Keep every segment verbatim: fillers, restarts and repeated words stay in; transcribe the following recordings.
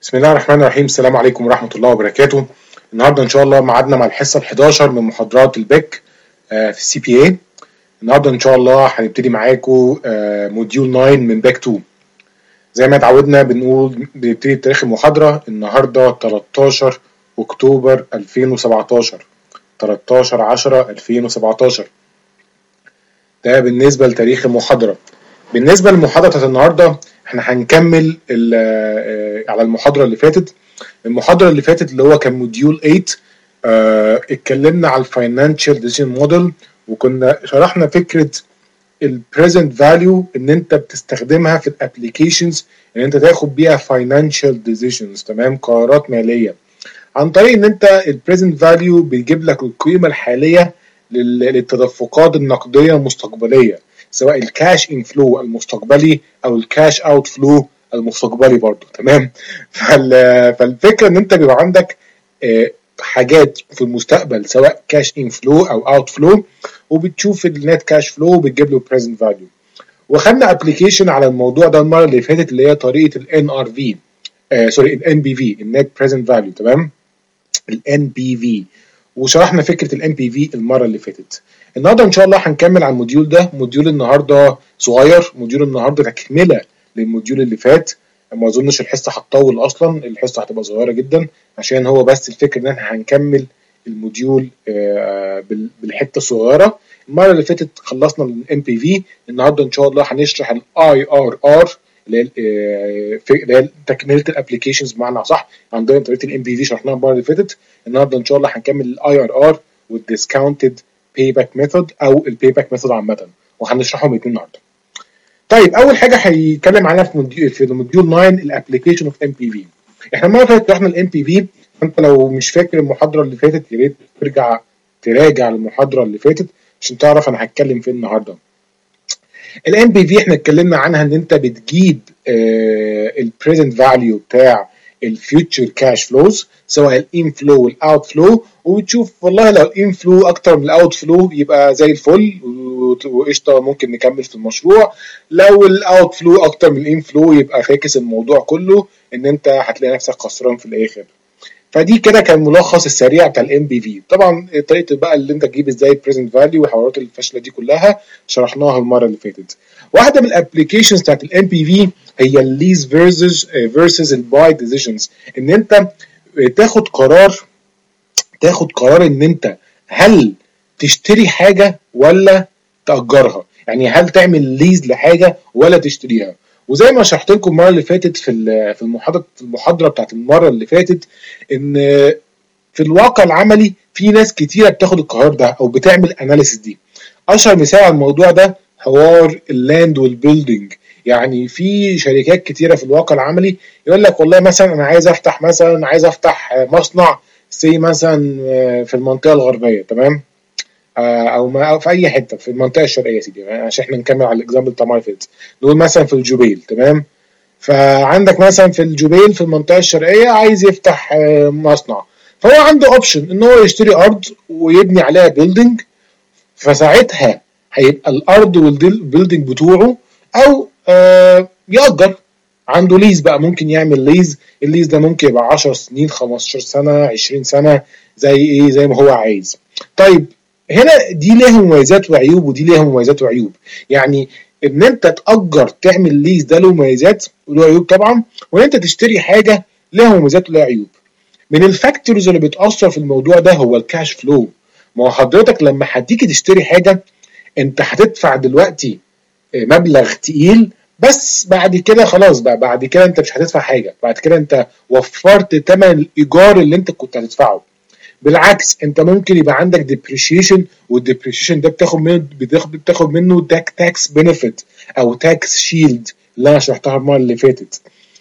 بسم الله الرحمن الرحيم. السلام عليكم ورحمة الله وبركاته. النهارده إن شاء الله ميعادنا مع الحصة الحداشر من محاضرات البيك في السي بي اي. النهارده إن شاء الله هنبتدي معاكم موديول تسعة من باك اتنين. زي ما اتعودنا بنقول بنبتدي بتاريخ المحاضرة. النهارده تلتاشر أكتوبر ألفين وسبعتاشر، تلتاشر عشرة ألفين وسبعتاشر. ده بالنسبة لتاريخ المحاضرة. بالنسبة للمحاضرة بتاعت النهارده احنا هنكمل على المحاضرة اللي فاتت. المحاضرة اللي فاتت اللي هو كان موديول تمانية، اه اتكلمنا على الفاينانشال ديسيجن موديل، وكنا شرحنا فكرة البريزنت فاليو ان انت بتستخدمها في الابليكيشنز ان انت تاخد بيها فاينانشال ديسيجنز، تمام، قرارات مالية، عن طريق ان انت البريزنت فاليو بيجيب لك القيمة الحالية للتدفقات النقدية المستقبلية، سواء الكاش انفلو المستقبلي او الكاش اوت فلو المستقبلي برضو، تمام. فالفكره ان انت بيبقى عندك حاجات في المستقبل سواء كاش انفلو او اوت فلو، وبتشوف النت كاش فلو وبتجيب له بريزنت فاليو. وخدنا ابلكيشن على الموضوع ده المره اللي فاتت اللي هي طريقه الان ار في، سوري الان بي في، النت بريزنت فاليو، تمام، الان بي في، وشرحنا فكره الان بي في المره اللي فاتت. النهارده ان شاء الله هنكمل على الموديول ده. موديول النهارده صغير، موديول النهارده تكمله للموديول اللي فات. ما اظنش الحصه هتطول، اصلا الحصه هتبقى صغيره جدا عشان هو بس الفكره ان احنا هنكمل الموديول بالحته الصغيره. المره اللي فاتت خلصنا الام بي في، النهارده ان شاء الله هنشرح الاي ار ار اللي هي تكمله الابلكيشنز بمعنى صح. عندنا طريقه الام بي في شرحناها المره اللي فاتت. النهارده ان شاء الله هنكمل الاي ار ار والديسكاونتد باي باك ميثود او الباي باك ميثود عامه، وهنشرحهم الاثنين النهارده. طيب اول حاجه هيتكلم عنها في موديول في الموديول تسعة الابلكيشن اوف ام بي في. احنا المره اللي فاتت شرحنا الام بي في، فانت لو مش فاكر المحاضره اللي فاتت يا ريت ترجع تراجع المحاضره اللي فاتت عشان تعرف انا هتكلم فين النهارده. الام بي في احنا اتكلمنا عنها ان انت بتجيب البريزنت فاليو بتاع الفيوتشر كاش فلوز، سواء الان فلو والاوت فلو، وبتشوف والله لو الان فلو اكتر من الاوت فلو يبقى زي الفل وقشطه ممكن نكمل في المشروع. لو الاوت فلو اكتر من الان فلو يبقى فاكس الموضوع كله ان انت هتلاقي نفسك خسران في الاخر. فدي كده كان ملخص السريع بتاع الام بي في. طبعا طريقه بقى اللي انت تجيب ازاي البريزنت فاليو وحوارات الفاشله دي كلها شرحناها المره اللي فاتت. واحده من الابلكيشنز بتاعت الام بي في هي الليز فيرسز فيرسز الباي ديسيجنز، ان انت تاخد قرار تاخد قرار ان انت هل تشتري حاجه ولا تأجرها، يعني هل تعمل ليز لحاجه ولا تشتريها. وزي ما شرحت لكم المره اللي فاتت في في المحاضره في المحاضره بتاعت المره اللي فاتت، ان في الواقع العملي في ناس كتيره بتاخد القرار ده او بتعمل اناليسيس دي. اشهر مثال على الموضوع ده حوار اللاند والبيلدينج. يعني في شركات كتيره في الواقع العملي يقول لك والله مثلا انا عايز افتح مثلا عايز افتح مصنع سي مثلا في المنطقه الغربيه، تمام، او ما في اي حته في المنطقه الشرقيه يا سيدي، عشان احنا نكمل على الاكزامبل بتاع ماي فيلز. نقول مثلا في الجبيل، تمام. فعندك مثلا في الجبيل في المنطقه الشرقيه عايز يفتح مصنع، فهو عنده اوبشن ان هو يشتري ارض ويبني عليها بيلدينج، فساعتها هيبقى الارض والبيلدينج بتوعه، او آه يأجر، عنده ليز بقى، ممكن يعمل ليز. الليز ده ممكن يبقى عشر سنين، خمستاشر سنه، عشرين سنه، زي ايه زي ما هو عايز. طيب هنا دي ليها مميزات وعيوب ودي ليها مميزات وعيوب. يعني ان انت تأجر تعمل ليز ده له مميزات وله عيوب طبعا، وان انت تشتري حاجه لها مميزات وله عيوب. من الفاكتورز اللي بتأثر في الموضوع ده هو الكاش فلو. ما هو حضرتك لما هتيجي تشتري حاجه انت هتدفع دلوقتي مبلغ تقيل، بس بعد كده خلاص بقى، بعد كده انت مش هتدفع حاجه، بعد كده انت وفرت ثمن الايجار اللي انت كنت هتدفعه. بالعكس انت ممكن يبقى عندك ديبريشيشن، والديبريشيشن ده بتاخد منه بتاخد بتاخد منه تاكس بنفيت او تاكس شيلد اللي انا شرحتها المره اللي فاتت.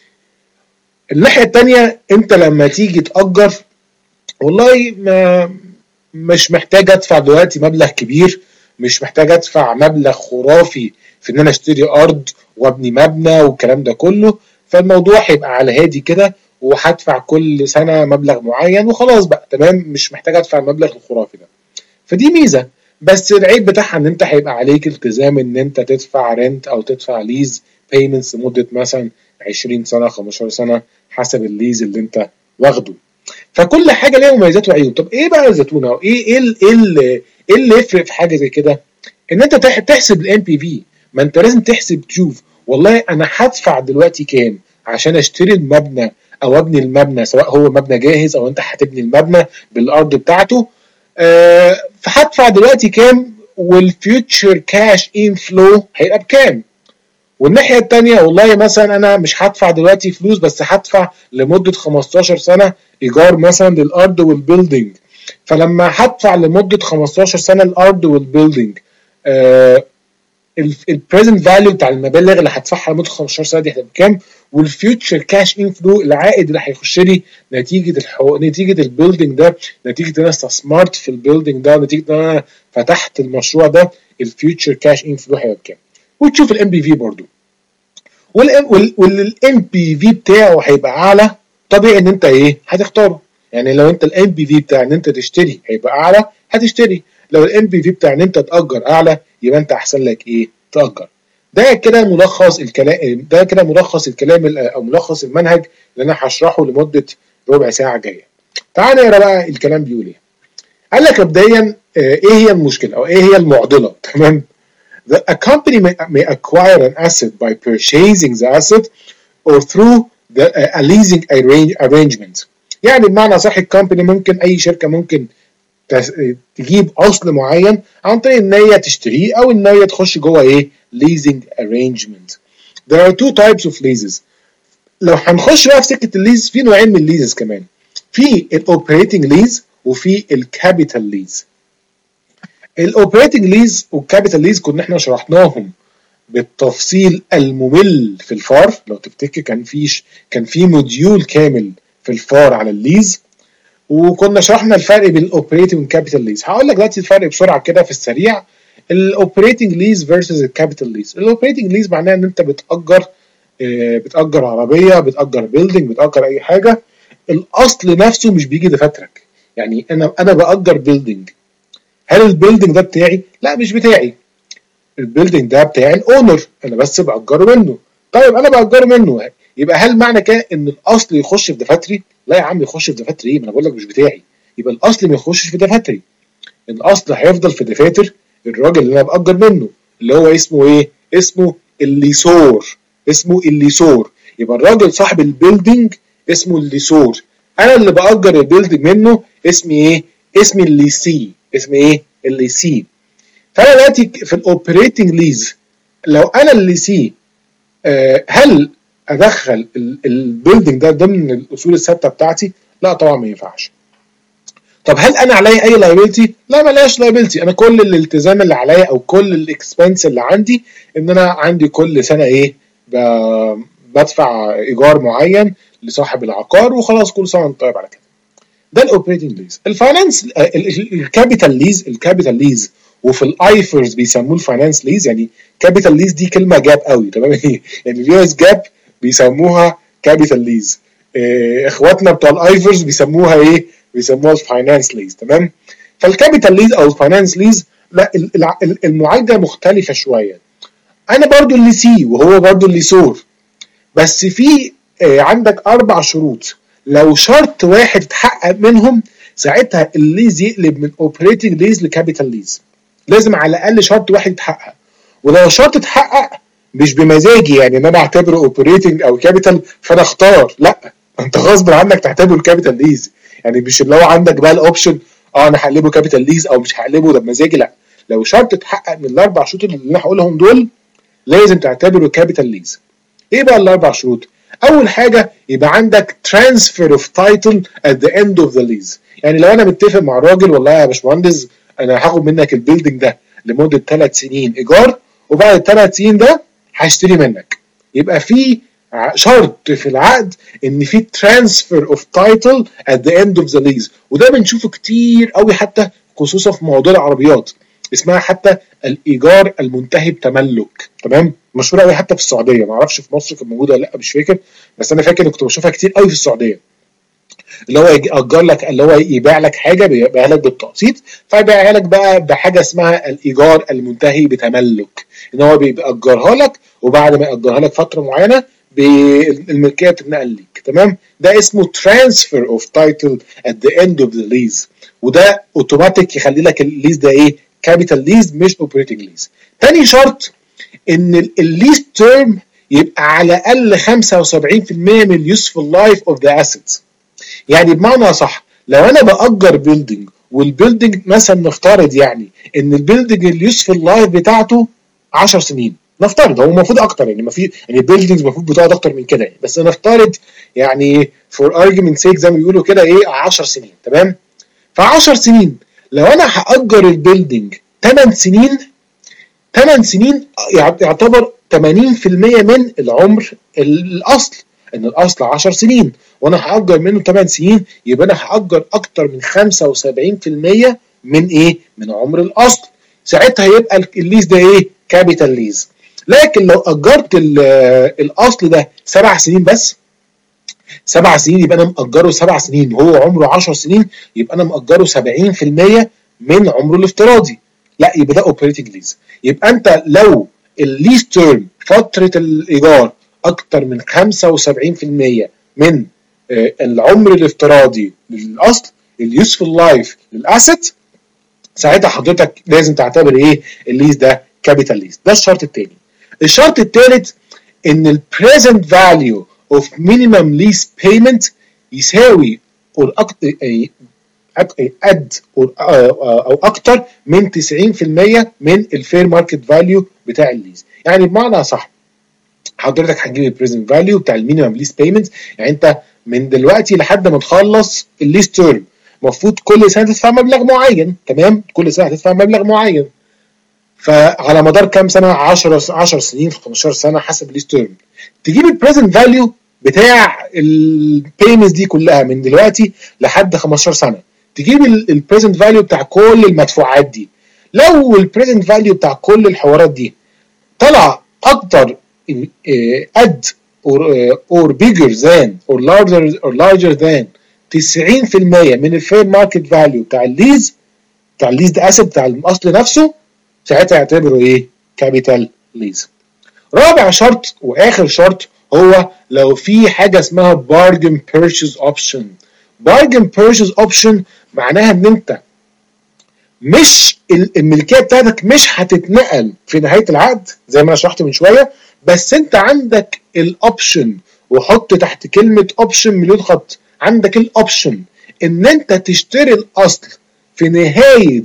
الناحيه الثانيه انت لما تيجي تأجر والله ما مش محتاج ادفع دلوقتي مبلغ كبير، مش محتاج ادفع مبلغ خرافي في ان انا اشتري ارض وابني مبنى والكلام ده كله. فالموضوع هيبقى على هادي كده، وهدفع كل سنه مبلغ معين وخلاص بقى، تمام، مش محتاج ادفع المبلغ الخرافي ده. فدي ميزه. بس العيب بتاعها ان انت هيبقى عليك التزام ان انت تدفع رنت او تدفع ليز بيمنتس لمده مثلا عشرين سنه، خمستاشر سنه، حسب الليز اللي انت واخده. فكل حاجه ليها مميزات وعيوب. طب ايه بقى الزتونه وايه ايه ال- ايه اللي ايه اللي يفرق في حاجه زي كده؟ ان انت تح- تحسب الام بي في. ما انت لازم تحسب تشوف والله انا هدفع دلوقتي كام عشان اشتري المبنى او ابني المبنى، سواء هو مبنى جاهز او انت هتبني المبنى بالارض بتاعته. آه فهدفع دلوقتي كام، والفيوتشر كاش ان فلو هيبقى بكام. والناحيه الثانيه والله مثلا انا مش هدفع دلوقتي فلوس، بس هدفع لمده خمستاشر سنه ايجار مثلا للارض والبيلدينج. فلما هدفع لمده خمستاشر سنه الارض والبيلدينج، آه البريزنت فاليو بتاع المبالغ اللي هدفعها لمده خمستاشر سنه دي هتبقى بكام، والفيوتشر كاش ان فلو العائد اللي هيخش لي نتيجه الحو... نتيجه البيلدينج ده، نتيجه ان انا استثمرت في البيلدينج ده، نتيجه ان انا فتحت المشروع ده، الفيوتشر كاش ان فلو هيبقى بكام. وتشوف الام بي في برضو. والام بي في بتاعه هيبقى اعلى، طبيعي ان انت ايه هتختاره. يعني لو انت الام بي في بتاع ان انت تشتري هيبقى اعلى هتشتري، لو الام بي في بتاع ان انت تاجر اعلى يبقى انت احسن لك ايه تاجر. ده كده ملخص الكلام، ده كده ملخص الكلام او ملخص المنهج اللي انا هشرحه لمده ربع ساعه جايه. تعال نقرا بقى الكلام بيقول ايه. قال لك مبدئيا ايه هي المشكله او ايه هي المعضله. تمام. The, a company may, may acquire an asset by purchasing the asset or through the, uh, a leasing arrange, arrangement. يعني بمعنى صح الكومباني ممكن اي شركه ممكن تجيب اصل معين عن طريق ان هي تشتريه او ان هي تخش جوه ايه leasing arrangement. There are two types of leases. لو هنخش بقى في سكه الليز في نوعين من الليزز كمان، في الاوبريتنج ليز وفي الكابيتال ليز. الاوبريتنج ليز والكابيتال ليز كنا احنا شرحناهم بالتفصيل الممل في الفار. لو تفتكر كان فيش كان في موديول كامل في الفار على الليز، وكنا شرحنا الفرق بين الاوبريتنج والكابيتال ليز. هقول لك دلوقتي الفرق بسرعه كده في السريع. الاوبريتنج ليز فيرسز الكابيتال ليز. الاوبريتنج ليز معناها ان انت بتاجر بتاجر عربيه، بتاجر بيلدينج، بتاجر اي حاجه. الاصل نفسه مش بيجي دفاترك. يعني انا انا باجر بيلدينج، هل البيلدينج ده بتاعي؟ لا مش بتاعي. البيلدينج ده بتاع الاونر، انا بس باجره منه. طيب انا باجره منه، يبقى هل معنى كده ان الاصل يخش في دفاتري؟ لا يا عم، يخش في دفاتري ايه؟ ما انا بقول لك مش بتاعي. يبقى الاصل ما يخشش في دفاتري، الاصل هيفضل في دفاتر الراجل اللي انا باجر منه، اللي هو اسمه ايه؟ اسمه الليسور. اسمه الليسور. يبقى الراجل صاحب البيلدينج اسمه الليسور، انا اللي باجر البيلدينج منه اسمي ايه؟ اسمي الليسي. اسمي ايه؟ الليسي. فانا دلوقتي في الاوبريتنج ليز، لو انا اللي سي، آه هل ادخل البيلدينج ده ضمن الاصول الثابته بتاعتي؟ لا طبعا ما ينفعش. طب هل انا عليا اي لايبيلتي؟ لا ماليش لايبيلتي. انا كل الالتزام اللي عليا او كل الاكسبنس اللي عندي ان انا عندي كل سنه ايه؟ بدفع ايجار معين لصاحب العقار وخلاص، كل سنه وانت طيب على كده. ده الاوبريتنج ليز. الفاينانس الكابيتال ليز، الكابيتال ليز وفي الايفرز بيسموه الفاينانس ليز. يعني كابيتال ليز دي كلمه جاب قوي، تمام؟ يعني اليو اس جاب بيسموها كابيتال ليز، إيه اخواتنا بتوع الايفرز بيسموها ايه؟ بيسموها الفاينانس ليز. تمام. فالكابيتال ليز او الفاينانس ليز لا المعالجه مختلفه شويه. انا برضو اللي سي وهو برضو اللي سور، بس في إيه عندك اربع شروط. لو شرط واحد اتحقق منهم ساعتها الليز يقلب من اوبريتنج ليز لكابيتال ليز. لازم على الاقل شرط واحد يتحقق، ولو شرط اتحقق مش بمزاجي، يعني ان انا اعتبره اوبريتنج او كابيتال فانا اختار، لا انت غصب عنك تعتبره كابيتال ليز. يعني مش اللي هو عندك بقى الاوبشن اه انا هقلبه كابيتال ليز او مش هقلبه ده بمزاجي، لا. لو شرط اتحقق من الاربع شروط اللي انا هقولهم دول لازم تعتبره كابيتال ليز. ايه بقى الاربع شروط؟ اول حاجه يبقى عندك transfer of title at the end of the lease. يعني لو انا متفق مع الراجل والله يا باشمهندس انا هاخد منك البيلدينج ده لمده ثلاث سنين ايجار، وبعد الثلاث سنين ده هشتري منك، يبقى في شرط في العقد ان في transfer of title at the end of the lease. وده بنشوفه كتير قوي حتى خصوصا في موضوع العربيات، اسمها حتى الايجار المنتهي بتملك. تمام. مشهوره قوي حتى في السعوديه، ما اعرفش في مصر كانت موجوده ولا لا مش فاكر، بس انا فاكر ان كنت بشوفها كتير قوي في السعوديه. اللي هو يأجر لك، اللي هو يبيع لك حاجه بيبيعها لك بالتقسيط، فيبيعها لك بقى بحاجه اسمها الايجار المنتهي بتملك، ان هو بيأجرها لك وبعد ما يأجرها لك فتره معينه بالملكيه بتتنقل ليك. تمام؟ ده اسمه transfer of title at the end of the lease، وده اوتوماتيك يخلي لك الليز ده ايه؟ كابيتال ليز مش اوبريتنج ليز. تاني شرط ان الليز تيرم يبقى على الاقل خمسة وسبعين بالمية من اليوسفول لايف اوف ذا اسيتس. يعني بمعنى صح، لو انا باجر بيلدينج والبيلدينج مثلا نفترض يعني ان البيلدينج اليوسفول لايف بتاعته عشر سنين، نفترض هو المفروض اكتر يعني، ما في يعني البيلدينجز المفروض بتقعد اكتر من كده يعني، بس نفترض يعني فور ارجيومنت سيك زي ما بيقولوا كده ايه عشر سنين. تمام؟ ف عشر سنين لو انا هاجر البيلدينج ثماني سنين، ثماني سنين يعتبر ثمانين بالمية من العمر الاصل، ان الاصل عشر سنين وانا هاجر منه ثماني سنين، يبقى انا هاجر اكتر من خمسة وسبعين بالمية من ايه؟ من عمر الاصل. ساعتها يبقى الليز ده ايه؟ كابيتال ليز. لكن لو اجرت الاصل ده سبع سنين بس، سبع سنين يبقى انا مأجره سبع سنين وهو عمره عشر سنين، يبقى انا مأجره سبعين بالمية من عمره الافتراضي، لا يبقى ده اوبريتنج ليز. يبقى انت لو الليز تيرم فتره الايجار اكتر من خمسة وسبعين بالمية من العمر الافتراضي للاصل، اليوسفول لايف للاسيت، ساعتها حضرتك لازم تعتبر ايه؟ الليز ده كابيتال ليز. ده الشرط الثاني. الشرط الثالث ان البريزنت فاليو of minimum lease payment يساوي او قد او اكتر من تسعين بالمية من الفير ماركت فاليو بتاع الليز. يعني بمعنى صح، حضرتك هتجيب البريزنت فاليو بتاع المينيمم ليز بيمنت، يعني انت من دلوقتي لحد ما تخلص الليز تيرم المفروض كل سنه تدفع مبلغ معين. تمام؟ كل سنه هتدفع مبلغ معين، فعلى مدار كام سنه؟ عشرة عشر سنين، خمستاشر سنه حسب الليز تيرم. تجيب البريزنت فاليو بتاع البيمنتس دي كلها من دلوقتي لحد خمستاشر سنه، تجيب البريزنت فاليو بتاع كل المدفوعات دي. لو البريزنت فاليو بتاع كل الحوارات دي طلع اكتر قد or, or bigger than or larger or larger than تسعين بالمية من الفير ماركت فاليو بتاع الليز، بتاع الليز ده اسيت بتاع الاصل نفسه، ساعتها يعتبره ايه؟ كابيتال ليز. رابع شرط واخر شرط هو لو في حاجه اسمها bargain purchase option. bargain purchase option معناها ان انت مش الملكيه بتاعتك مش هتتنقل في نهايه العقد زي ما انا شرحت من شويه، بس انت عندك الاوبشن، وحط تحت كلمه اوبشن مليون خط، عندك الاوبشن ان انت تشتري الاصل في نهايه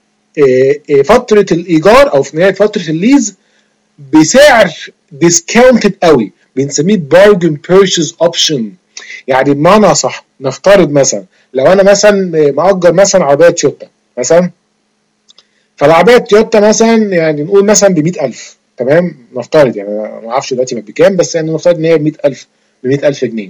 فتره الايجار او في نهايه فتره الليز بسعر ديسكاونتد قوي، بنسميه bargain purchase option. يعني بمعنى صح، نفترض مثلا لو انا مثلا مأجر مثلا عربيه تويوتا مثلا، فالعربيه تويوتا مثلا يعني نقول مثلا ب مئة ألف. تمام؟ نفترض يعني ما اعرفش دلوقتي بكام، بس يعني نفترض ان هي ب مئة ألف، ب مئة ألف جنيه.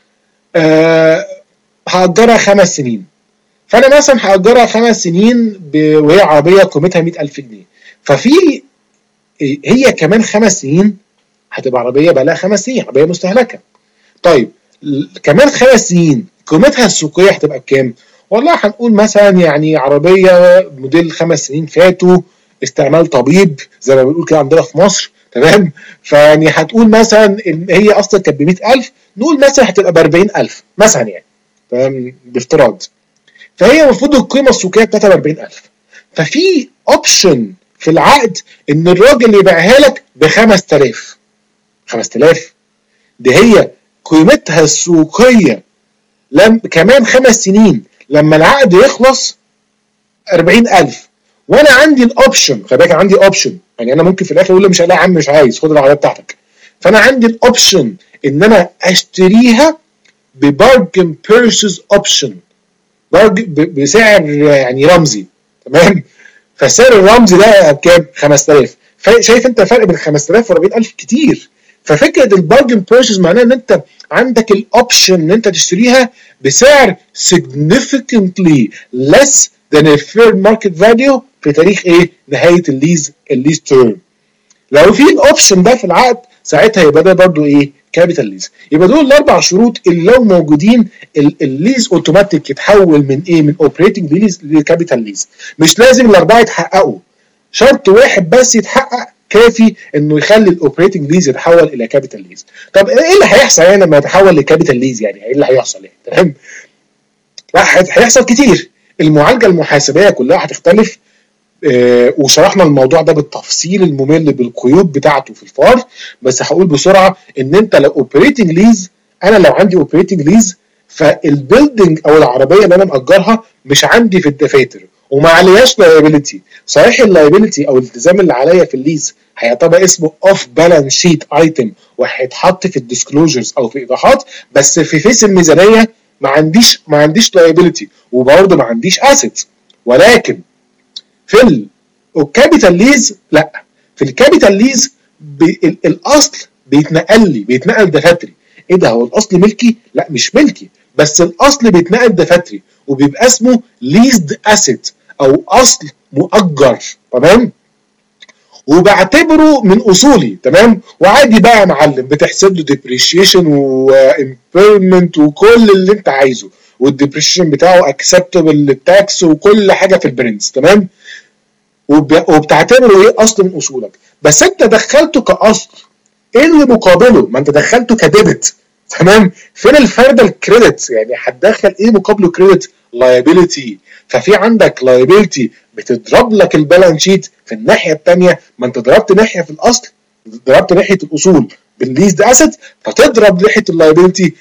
أه هأجرها خمس سنين، فانا مثلا هأجرها خمس سنين وهي عربيه قيمتها مئة ألف جنيه، ففي هي كمان خمس سنين هتبقى عربيه بقى لها خمس سنين، عربيه مستهلكه. طيب كمان خمس سنين قيمتها السوقيه هتبقى بكام؟ والله هنقول مثلا يعني عربيه موديل خمس سنين فاتوا، استعمال طبيب زي ما بنقول كده عندنا في مصر. تمام؟ فيعني هتقول مثلا ان هي اصلا كانت ب مئة ألف، نقول مثلا هتبقى ب أربعين ألف مثلا يعني. تمام؟ بافتراض. فهي المفروض القيمه السوقيه بتاعتها ب أربعين ألف. ففي اوبشن في العقد ان الراجل يبيعها لك ب خمسة آلاف. خمسة آلاف دي هي قيمتها السوقيه لم كمان خمس سنين لما العقد يخلص أربعين ألف، وانا عندي الاوبشن، خلي بالك عندي اوبشن، يعني انا ممكن في الاخر اقول له مش، لا يا عم مش عايز، خد العربيه بتاعتك. فانا عندي الاوبشن ان انا اشتريها ببارجن بيرشيز اوبشن، بسعر يعني رمزي. تمام؟ فالسعر الرمزي ده بكام؟ خمسة آلاف. شايف انت الفرق بين خمسة آلاف و أربعين ألف كتير. ففكره البارجن بيرشيز معناه ان انت عندك الاوبشن ان انت تشتريها بسعر significantly less than a fair market value في تاريخ ايه؟ نهايه الليز الليز تيرم. لو في الاوبشن ده في العقد ساعتها يبقى ده برضو ايه؟ كابيتال ليز. يبقى دول الاربع شروط اللي لو موجودين الليز اوتوماتيك يتحول من ايه؟ من اوبريتنج ليز لكابيتال ليز. مش لازم الاربعه يتحققوا، شرط واحد بس يتحقق كافي انه يخلي الاوبريتنج ليز يتحول الى كابيتال ليز. طب ايه اللي هيحصل يعني لما يتحول لكابيتال ليز؟ يعني ايه اللي هيحصل يعني؟ تمام؟ هيحصل كتير. المعالجه المحاسبيه كلها هتختلف، آه وشرحنا الموضوع ده بالتفصيل الممل بالقيود بتاعته في الفار، بس هقول بسرعه ان انت لو اوبريتنج ليز، انا لو عندي اوبريتنج ليز فالبيلدنج او العربيه اللي انا مأجرها مش عندي في الدفاتر وما عليهاش لايبيلتي. صحيح اللايبيلتي او الالتزام اللي عليا في الليز هيعتبر اسمه اوف بالانس شيت ايتم وهيتحط في الديسكلوجرز او في ايضاحات، بس في فيس الميزانيه ما عنديش ما عنديش لايبيلتي وبرضه ما عنديش اسيت. ولكن في الكابيتال ليز لا، في الكابيتال ليز بي الاصل بيتنقل لي بيتنقل دفاتري. ايه ده، هو الاصل ملكي؟ لا مش ملكي، بس الاصل بيتنقل دفاتري وبيبقى اسمه ليزد اسيت او اصل مؤجر. تمام؟ وبعتبره من اصولي. تمام؟ وعادي بقى يا معلم بتحسب له ديبريشيشن وامبيرمنت وكل اللي انت عايزه، والديبريشيشن بتاعه اكسبتبل للتاكس وكل حاجه في البرنس. تمام؟ وبتعتبره ايه اصل من اصولك، بس انت دخلته كاصل. ايه اللي مقابله؟ ما انت دخلته كديبت. تمام؟ فين الفايده الكريدت؟ يعني هتدخل ايه مقابله كريدت؟ لايبيلتي. ففي عندك لايبيلتي بتضرب لك البالانس شيت في الناحيه الثانيه، ما انت ضربت ناحيه في الاصل، ضربت ناحيه الاصول بالليزد اسيت، فتضرب ناحيه اللايبيلتي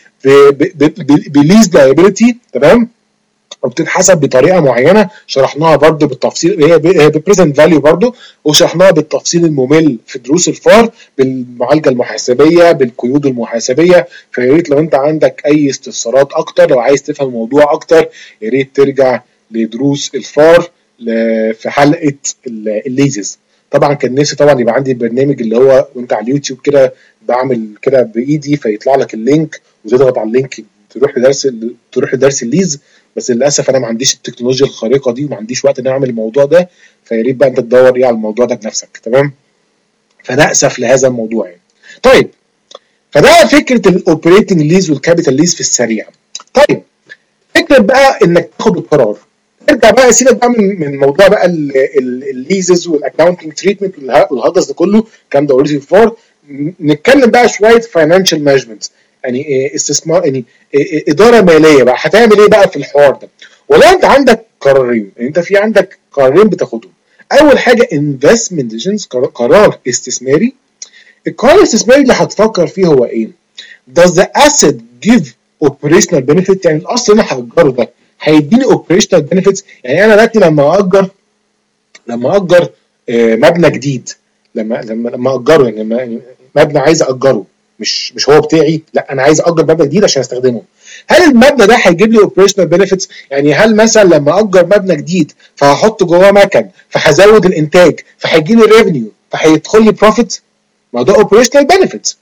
بليزد لايبيلتي. تمام؟ وبتتحسب بطريقه معينه شرحناها برده بالتفصيل، هي ببريزنت فاليو برده، وشرحناها بالتفصيل الممل في دروس الفار بالمعالجه المحاسبيه بالقيود المحاسبيه. فيا ريت لو انت عندك اي استفسارات اكتر، لو عايز تفهم الموضوع اكتر، يا ريت ترجع لدروس الفار في حلقه الليزز. طبعا كان نفسي طبعا يبقى عندي البرنامج اللي هو وانت على اليوتيوب كده بعمل كده بايدي فيطلع لك اللينك وتضغط على اللينك تروح لدرس تروح لدرس الليز، بس للاسف انا ما عنديش التكنولوجيا الخارقه دي وما عنديش وقت ان اعمل الموضوع ده. فيا ريت بقى انت تدور ايه على الموضوع ده بنفسك. تمام؟ فانا اسف لهذا الموضوع يعني. طيب، فده فكره الاوبريتنج ليز والكابيتال ليز في السريع. طيب، فكره بقى انك تاخد القرار. ارجع بقى سيبك بقى من من موضوع بقى الليزز والاكاونتنج تريتمنت والهجس ده كله، الكلام ده اوريدي فور. نتكلم بقى شويه فاينانشال مانجمنت، يعني استثمار، يعني اداره ماليه بقى. هتعمل ايه بقى في الحوار ده؟ ولا انت عندك قرارين، انت في عندك قرارين بتاخدهم. اول حاجه انفستمنت ديسيجنز، قرار استثماري. القرار الاستثماري اللي هتفكر فيه هو ايه؟ does the asset give operational benefit؟ يعني الاصل اللي انا هاجره ده هيديني operational benefits. يعني انا دلوقتي لما اجر لما اجر مبنى جديد، لما لما لما اجره، يعني لما مبنى عايز اجره، مش مش هو بتاعي، لا انا عايز اجر مبنى جديد عشان استخدمه. هل المبنى ده هيجيب لي اوبريشنال بنفيتس؟ يعني هل مثلا لما اجر مبنى جديد فهحط جواه مكن فهزود الانتاج فهيجي لي ريفينيو فهيدخل لي بروفيت؟ ما ده اوبريشنال بنفيتس.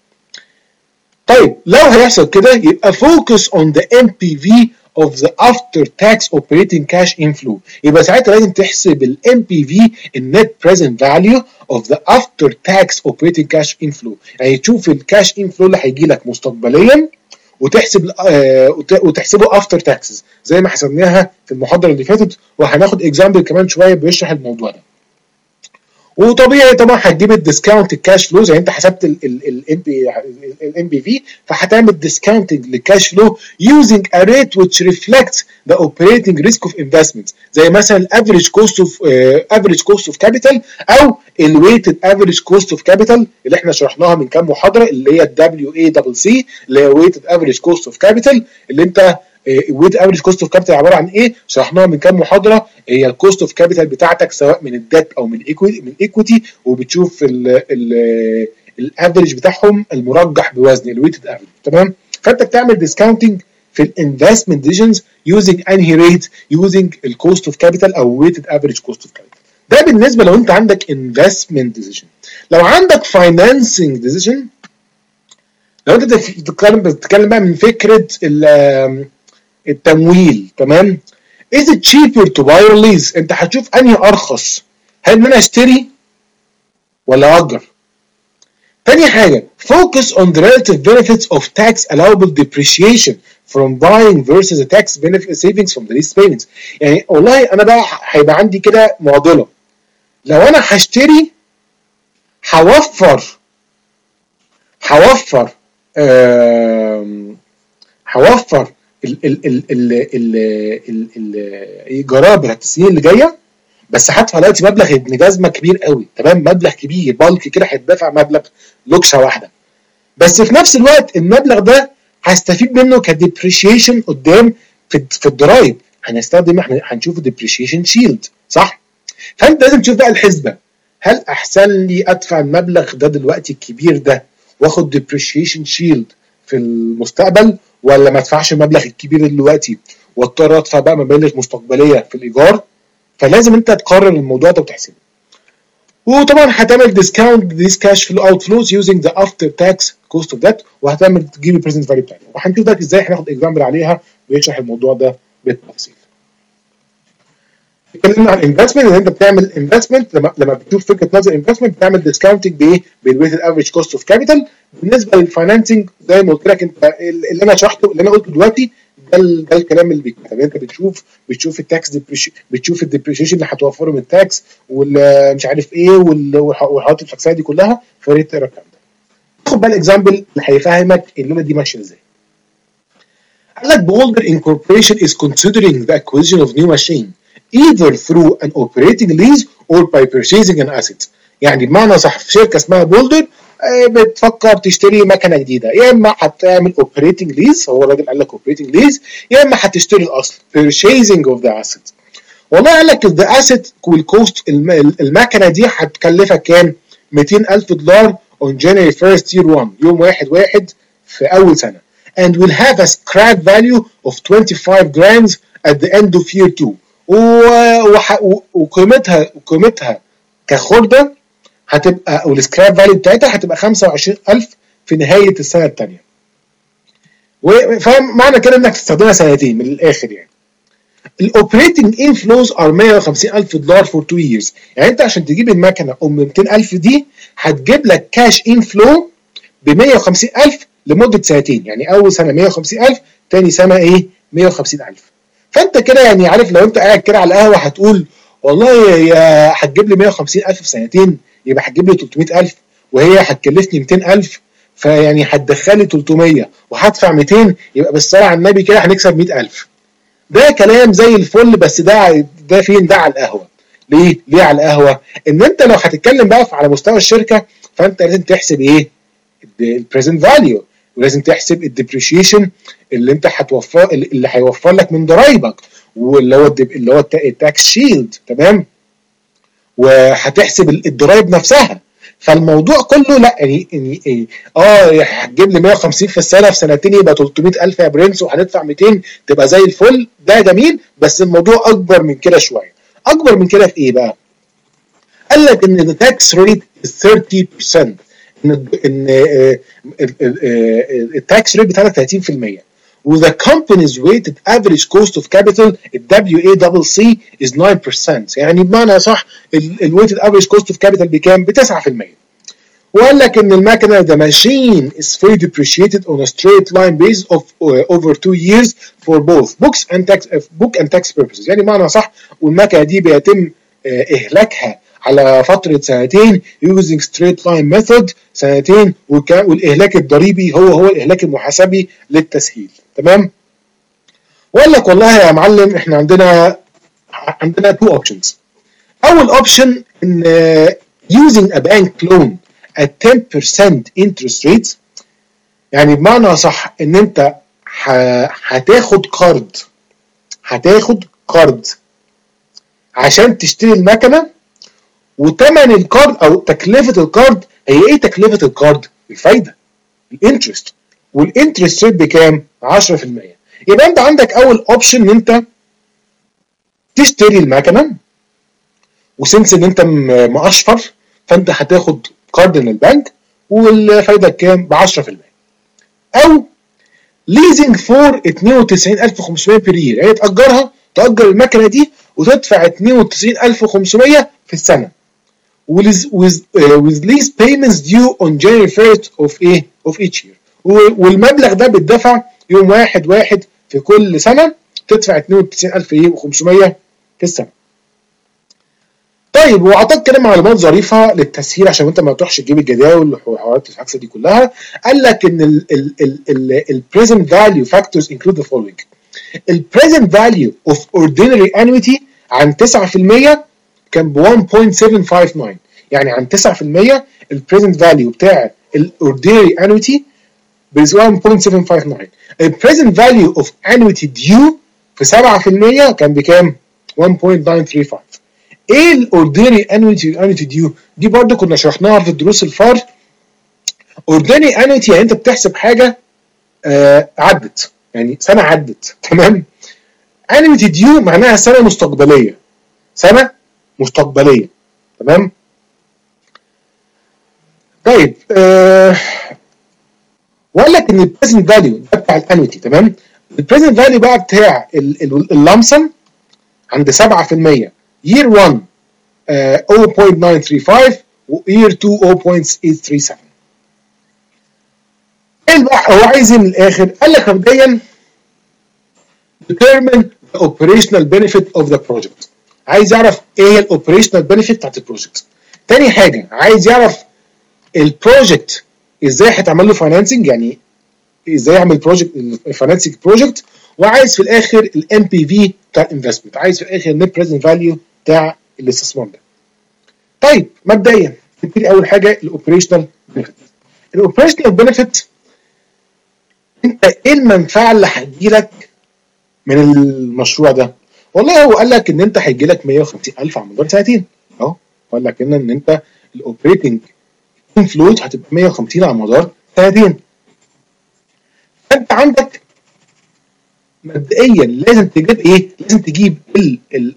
طيب لو هيحصل كده يبقى focus on the إم بي في of the after tax operating cash inflow. يبقى ساعتها لازم تحسب ال إم بي في النت present value of the after tax operating cash inflow. يعني تشوف الكاش inflow اللي هيجي لك مستقبليا وتحسب آه وتحسبه افتر تاكسز زي ما حسبناها في المحاضره اللي فاتت، وهناخد اكزامبل كمان شويه بيشرح الموضوع ده. وطبيعي طبعا هتجيب الديسكاونت الكاش فلو زي انت حسبت الام بي في، فهتعمل ديسكاونتنج للكاش فلو using a rate which reflects the operating risk of investment، زي مثلا الافريج كوست اوف افريج كوست اوف كابيتال او الويتد افريج كوست اوف كابيتال اللي احنا شرحناها من كام محاضره، اللي هي الدبليو اي دبل سي اللي هي ويتد افريج كوست اوف كابيتال. اللي انت ويت افريج كوست اوف كابيتال عباره عن ايه؟ شرحناها من كام محاضره. هي الكوست اوف كابيتال بتاعتك سواء من الديت او من الايكويتي من الايكويتي، وبتشوف الافريج بتاعهم المرجح بوزن الويتد افريج. تمام؟ فانت بتعمل ديسكاونتنج في الانفستمنت ديسيجنز يوزنج انهي ريت؟ يوزنج الكوست اوف كابيتال او ويتد افريج كوست اوف كابيتال. ده بالنسبه لو انت عندك انفستمنت ديسيجن. لو عندك فاينانسنج ديسيجن، لو انت بتتكلم بتتكلم بقى من فكره التمويل. تمام؟ is it cheaper to buy or lease؟ انت هتشوف انهي ارخص، هل ان انا اشتري ولا اجر. تاني حاجه focus on the relative benefits of tax allowable depreciation from buying versus the tax benefit savings from the lease payments. يعني والله انا بقى هيبقى عندي كده معضله. لو انا هشتري هوفر هوفر هوفر الايجارات بتاعت السنين اللي جايه، بس هدفع دلوقتي مبلغ ابن جزمه كبير قوي، تمام، مبلغ كبير بالك كده، هيتدفع مبلغ لوكشه واحده، بس في نفس الوقت المبلغ ده هستفيد منه كديبريشيشن قدام في في الضرايب، هنستخدم احنا هنشوف الديبريشيشن شيلد، صح؟ فانت لازم تشوف بقى الحسبه، هل احسن لي ادفع المبلغ ده دلوقتي الكبير ده واخد ديبريشيشن شيلد في المستقبل، ولا ما ادفعش المبلغ الكبير دلوقتي واضطر ادفع بقى مبالغ مستقبليه في الايجار؟ فلازم انت تقرر الموضوع ده وتحسبه. وطبعا هتعمل ديسكاونت ذيس كاش فلو اوت فلوز يوزنج ذا افتر تاكس كوست اوف ذات، وهتعمل تجيب البريزنت فاليو بتاعتها، وهنشوف ده ازاي، هناخد اكزامبل عليها ويشرح الموضوع ده بالتفصيل. اتكلمنا عن الانفستمنت، ان انت بتعمل انفستمنت لما لما بتشوف فكره نظر انفستمنت بتعمل ديسكاونتنج بايه؟ بالويتد افريج كوست اوف كابيتال. بالنسبه للفاينانسنج زي ما قلت لك، انت اللي انا شرحته اللي انا قلته دلوقتي ده, ده الكلام اللي بيتكتب، انت بتشوف بتشوف التاكس بتشوف الديبريشيشن اللي هتوفره من التاكس والمش عارف ايه والحاجات الفكسيه دي كلها، فريت تقرا الكلام ده. خد بقى الاكزامبل اللي هيفهمك الليله دي ماشيه ازاي. قال لك Boulder Incorporation is considering the acquisition of new machine either through an operating lease or by purchasing an asset. يعني بمعنى صح، في شركه اسمها بولدر بتفكر تشتري مكنه جديده، يا اما هتعمل اوبريتنج ليز، هو الراجل قال لك اوبريتنج ليز، يا اما هتشتري الاصل purchasing of the asset. والله قال لك the asset will cost، المكنه دي هتكلفك كام؟ مئتين ألف دولار on January first year one، يوم واحد واحد في اول سنه، and will have a scrap value of twenty-five grams at the end of year two، وقيمتها وقيمتها كخردة هتبقى، والسكراب فاليو بتاعتها هتبقى خمسة وعشرين ألف في نهاية السنة الثانية. فمعنى كده انك تستخدمها سنتين من الاخر يعني. الاوبريتنج انفلوز ار مئة وخمسين ألف دولار فور تو ييرز، يعني انت عشان تجيب المكنة ام مئتين ألف دي هتجيب لك كاش انفلو ب مئة وخمسين ألف لمدة سنتين، يعني اول سنة مئة وخمسين ألف، ثاني سنة ايه؟ مئة وخمسين ألف. فانت كده يعني عارف، لو انت قاعد كده على القهوه هتقول والله يا هتجيب لي مئة وخمسين ألف في سنتين، يبقى هتجيب لي ثلاثمئة ألف، وهي هتكلفني مئتين ألف، فيعني هتدخل لي ثلاثمئة وهدفع مئتين، يبقى بالصلاه على النبي كده هنكسب مئة ألف. ده كلام زي الفل، بس ده ده فين؟ ده على القهوه. ليه؟ ليه على القهوه؟ ان انت لو هتتكلم بقى على مستوى الشركه، فانت لازم تحسب ايه؟ البريزنت فاليو، ولازم تحسب الديبريشيشن اللي انت هتوفر، اللي هيوفر لك من ضرايبك، واللي هو اللي هو التاكس شيلد، تمام، وهتحسب الضرايب نفسها. فالموضوع كله لا يعني يعني اه هتجيب لي مئة وخمسين في السنه، في سنتين يبقى ثلاثمئة ألف يا برنس، وهندفع مئتين تبقى زي الفل، ده جميل، بس الموضوع اكبر من كده شويه. اكبر من كده في ايه بقى؟ قال لك ان التاكس ريت ثلاثين بالمئة، ان ان التاكس ريت بتاعتك ثلاثين بالمئة، وذا company's weighted average cost of capital الدبليو اي سي سي is nine percent، يعني بمعنى صح الويتد افريج كوست اوف كابيتال بكام؟ ب تسعة بالمئة. وقال لك ان المكنه the machine is fully depreciated on a straight line basis of uh, over two years for both books and tax uh, book and tax purposes، يعني بمعنى صح والمكنه دي بيتم uh, اهلاكها على فترة سنتين using straight line method سنتين، والإهلاك الضريبي هو هو الإهلاك المحاسبي للتسهيل، تمام؟ وقال لك والله يا معلم احنا عندنا عندنا two options. أول option إن using a bank loan at ten percent interest rates، يعني بمعنى صح إن أنت هتاخد قرض هتاخد قرض عشان تشتري المكنة، وثمن القرض او تكلفه القرض هي ايه؟ تكلفه القرض الفايده، الانترست، والانترست ريت بكام؟ عشرة بالمئة. يبقى انت عندك اول اوبشن ان انت تشتري المكنه، وسنس ان انت مقشفر فانت هتاخد قرض من البنك والفايده كام؟ ب عشرة بالمئة. او ليزنج فور اثنين وتسعين ألف وخمسمئة بير يير، يعني تاجرها تاجر المكنه دي وتدفع اثنين وتسعين ألف وخمسمئة في السنه، with with uh, with lease payments due on January first of ايه of each year، والمبلغ ده بيدفع يوم واحد واحد في كل سنه، تدفع اثنين وتسعين ألف وخمسمئة في السنه. طيب واعطاك كده معلومات ظريفه للتسهيل عشان انت ما تروحش تجيب الجداول والحوارات الفاكسه دي كلها. قال لك ان البريزنت فاليو فاكتورز انكلود ذا فولوينج. البريزنت فاليو اوف اوردينري انويتي عن تسعة في المية كان ب واحد فاصلة سبعة خمسة تسعة، يعني عن تسعة في المية البريزنت فاليو بتاع الاوردينري انويتي ب واحد فاصلة سبعة خمسة تسعة. البريزنت فاليو اوف انويتي ديو في سبعة في المية كان بكام؟ واحد فاصلة تسعة ثلاثة خمسة. ايه الاوردينري انويتي انويتي ديو؟ دي برضه كنا شرحناها في الدروس الفار. اوردينري انويتي يعني انت بتحسب حاجه آه عدت، يعني سنه عدت، تمام؟ انويتي ديو معناها سنه مستقبليه، سنه مستقبليه، تمام؟ طيب آه وقال لك ان البريزنت فاليو ده بتاع الانويتي، تمام؟ البريزنت فاليو بقى بتاع اللامسم عند سبعة في المية year واحد uh, صفر فاصلة تسعة خمسة خمسة وyear اتنين صفر فاصلة ثمانية ثلاثة سبعة. ايه بقى هو عايز ايه من الاخر؟ قال لك مبدئيا determine the operational benefit of the project. عايز يعرف ايه هي الاوبريشنال بنفيت بتاعت البروجكت. تاني حاجه عايز يعرف البروجكت ازاي هيتعمل له فاينانسنج، يعني ازاي يعمل بروجكت فاينانسنج بروجكت. وعايز في الاخر الام بي في بتاع الانفستمنت، عايز في الاخر النت بريزنت فاليو بتاع الاستثمار ده. طيب مبدئيا نبتدي اول حاجه الاوبريشنال بنفيت. الاوبريشنال بنفيت انت ايه المنفعه اللي هتجيلك من المشروع ده؟ والله هو قال لك ان انت هيجي لك مية وخمسين ألف على مدار سنتين اهو. قال لك ان ان انت الاوبريتنج انفلويد هتبقى مية وخمسين على مدار سنتين. فانت عندك مبدئيا لازم تجيب ايه؟ لازم تجيب ال ال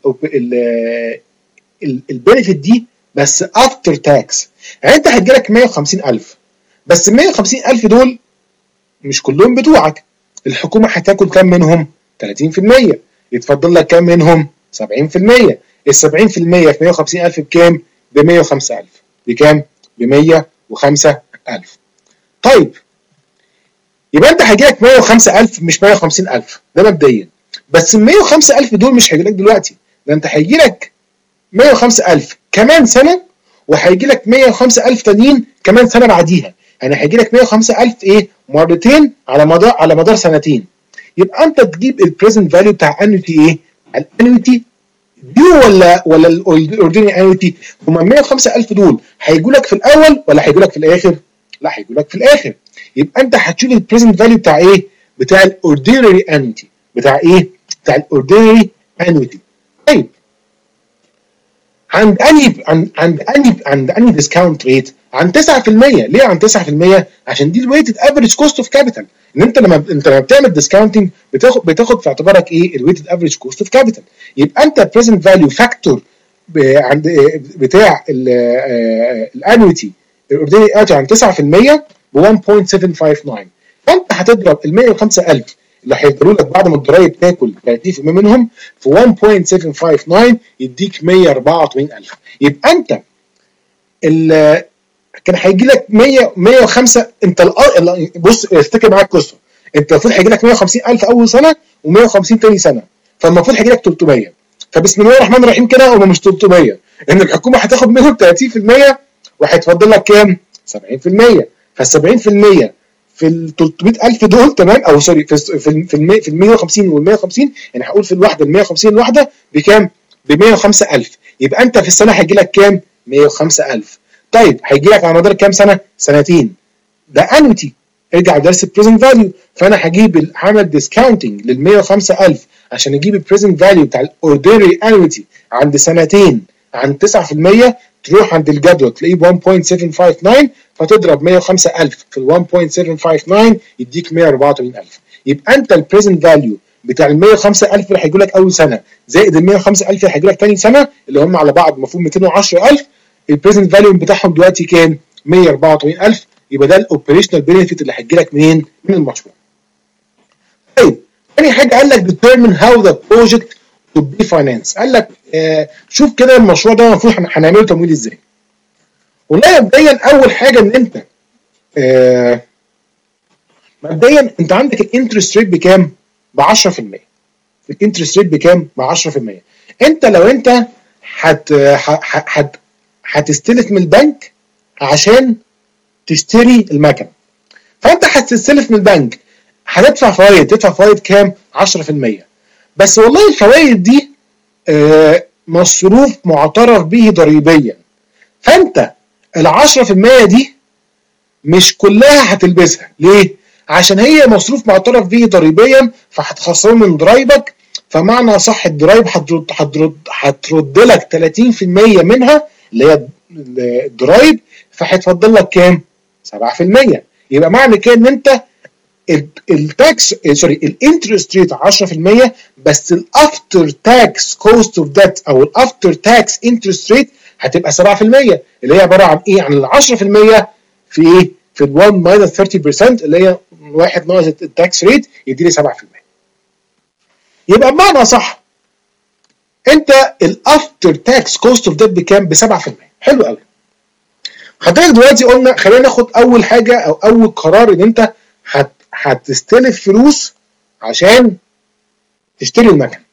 ال البنفيت دي بس افتر تاكس. يعني انت هتجي لك مية وخمسين ألف، بس مية وخمسين ألف دول مش كلهم بتوعك. الحكومه هتاكل كام منهم؟ ثلاثين في المية. يتفضل لك كام منهم؟ سبعين في المية. ال سبعين في المية في مية وخمسين ألف بكام؟ ب مية وخمسة ألف. بكام؟ ب مية وخمسة ألف. طيب يبقى انت هيجي لك مية وخمسة ألف مش مية وخمسين ألف، ده مبدئيا. بس ال مية وخمسة ألف دول مش هيجي لك دلوقتي، ده انت هيجي لك مية وخمسة ألف كمان سنه، وهيجي لك مية وخمسة ألف تانيين كمان سنه بعديها. يعني هيجي لك مية وخمسة ألف ايه؟ مرتين على مدار على مدار سنتين. يبقى انت تجيب البريزنت فاليو بتاع انويتي ايه؟ الانويتي دي ولا ولا الاوردينري انويتي؟ هم مية وخمسة ألف دول هيجوا لك في الاول ولا هيجوا لك في الاخر؟ لا هيجوا لك في الاخر. يبقى انت هتشوف البريزنت فاليو بتاع ايه؟ بتاع الاوردينري انويتي. بتاع ايه؟ بتاع الاوردينري انويتي. طيب عند اني عند عند اني عند اني ديسكاونت ريت عن تسعة في المية. ليه عن تسعة في المية؟ عشان دي الويتد افريج كوست اوف كابيتال. ان انت لما انت لما بتعمل ديسكاونتنج بتاخد بتاخد في اعتبارك ايه؟ الويتد افريج كوست اوف كابيتال. يبقى انت البريزنت فاليو فاكتور عند بتاع الانويتي الاوردينري انويتي عن تسعة في المية ب واحد فاصلة سبعة خمسة تسعة. فانت هتضرب ال مية وخمسة ألف اللي هيفضلوا لك بعد ما الضرايب تاكل ثلاثين في المية منهم في واحد فاصلة سبعة خمسة تسعة يديك مية وأربعة وثمانين ألف. يبقى انت ال كان هيجي لك مية مية وخمسة. انت بص افتكر معاك قصه، انت المفروض هيجي لك مية وخمسين ألف اول سنه ومية وخمسين تاني سنه، فالمفروض هيجي لك تلتمية. فبسم الله الرحمن الرحيم كده هم مش تلتمية، ان الحكومه هتاخد منهم ثلاثين في المية وهيتفضل لك كام؟ سبعين في المية. فال سبعين في المية في ال تلتمية ألف دول، تمام؟ او سوري في في في ال مية وخمسين وال مية وخمسين، يعني هقول في الواحده ال مية وخمسين الواحده بكام؟ ب مية وخمسة ألف. يبقى انت في السنه هيجي لك كام؟ مية وخمسة ألف. طيب هيجي لك على مدار كام سنه؟ سنتين. ده انويتي. ارجع درس البريزنت فاليو. فانا هجيب هعمل ديسكاونتنج لل مية وخمسة ألف عشان اجيب البريزنت فاليو بتاع الاوردينري انويتي عند سنتين عن تسعة في المية. تروح عند الجدول تلاقيه واحد فاصلة سبعة خمسة تسعة، فتضرب مية وخمسة ألف في ال واحد فاصلة سبعة خمسة تسعة يديك مية وأربعة وثمانين ألف. يبقى انت البريزنت فاليو بتاع ال مية وخمسة ألف اللي هيجوا لك اول سنه زائد ال مية وخمسة ألف اللي هيجوا لك ثاني سنه اللي هم على بعض المفروض مئتين وعشرة ألف، البريزنت فاليو بتاعهم دلوقتي كام؟ مية وأربعة وثمانين ألف. يبقى ده الاوبريشنال بنفيت اللي هيجي لك منين؟ من المشروع. طيب ثاني حاجه قال لك determine how the project to be financed. قال لك آه شوف كده المشروع ده المفروض هنعمله تمويل ازاي. والله مبدئيا اول حاجه ان انت آه مبدئيا انت عندك الانترست ريت بكام؟ ب عشرة في المية. الانترست ريت بكام؟ ب عشرة في المية. انت لو انت هت هت هتستلف من البنك عشان تشتري المكنه. فانت هتستلف من البنك هتدفع فوائد، تدفع فوائد كام؟ عشرة في المية. بس والله الفوائد دي آه مصروف معترف به ضريبيا، فانت ال عشرة في المية دي مش كلها هتلبسها. ليه؟ عشان هي مصروف معترف به ضريبيا فهتخصمه من ضرايبك، فمعنى صح الضرايب هترد هترد هترد لك ثلاثين في المية منها اللي هي الضرايب، فهيتفضل لك كام؟ سبعة في المية. يبقى معنى كده ان انت التاكس سوري الانترست ريت عشرة في المية، بس الافتر تاكس كوست اوف ديت او الافتر تاكس انترست ريت هتبقى سبعة في المية، اللي هي عباره عن ايه؟ عن ال عشرة في المية في ايه؟ في ال واحد ماينس ثلاثين بالمية اللي هي واحد ناقص التاكس ريت يدي لي سبعة في المية. يبقى بمعنى صح انت الافتر تاكس كوست اوف ديت بكام؟ ب سبعة في المية. حلو قوي. حضرتك دلوقتي قلنا خلينا ناخد اول حاجه او اول قرار ان انت هت هتستلف فلوس عشان تشتري المكنه.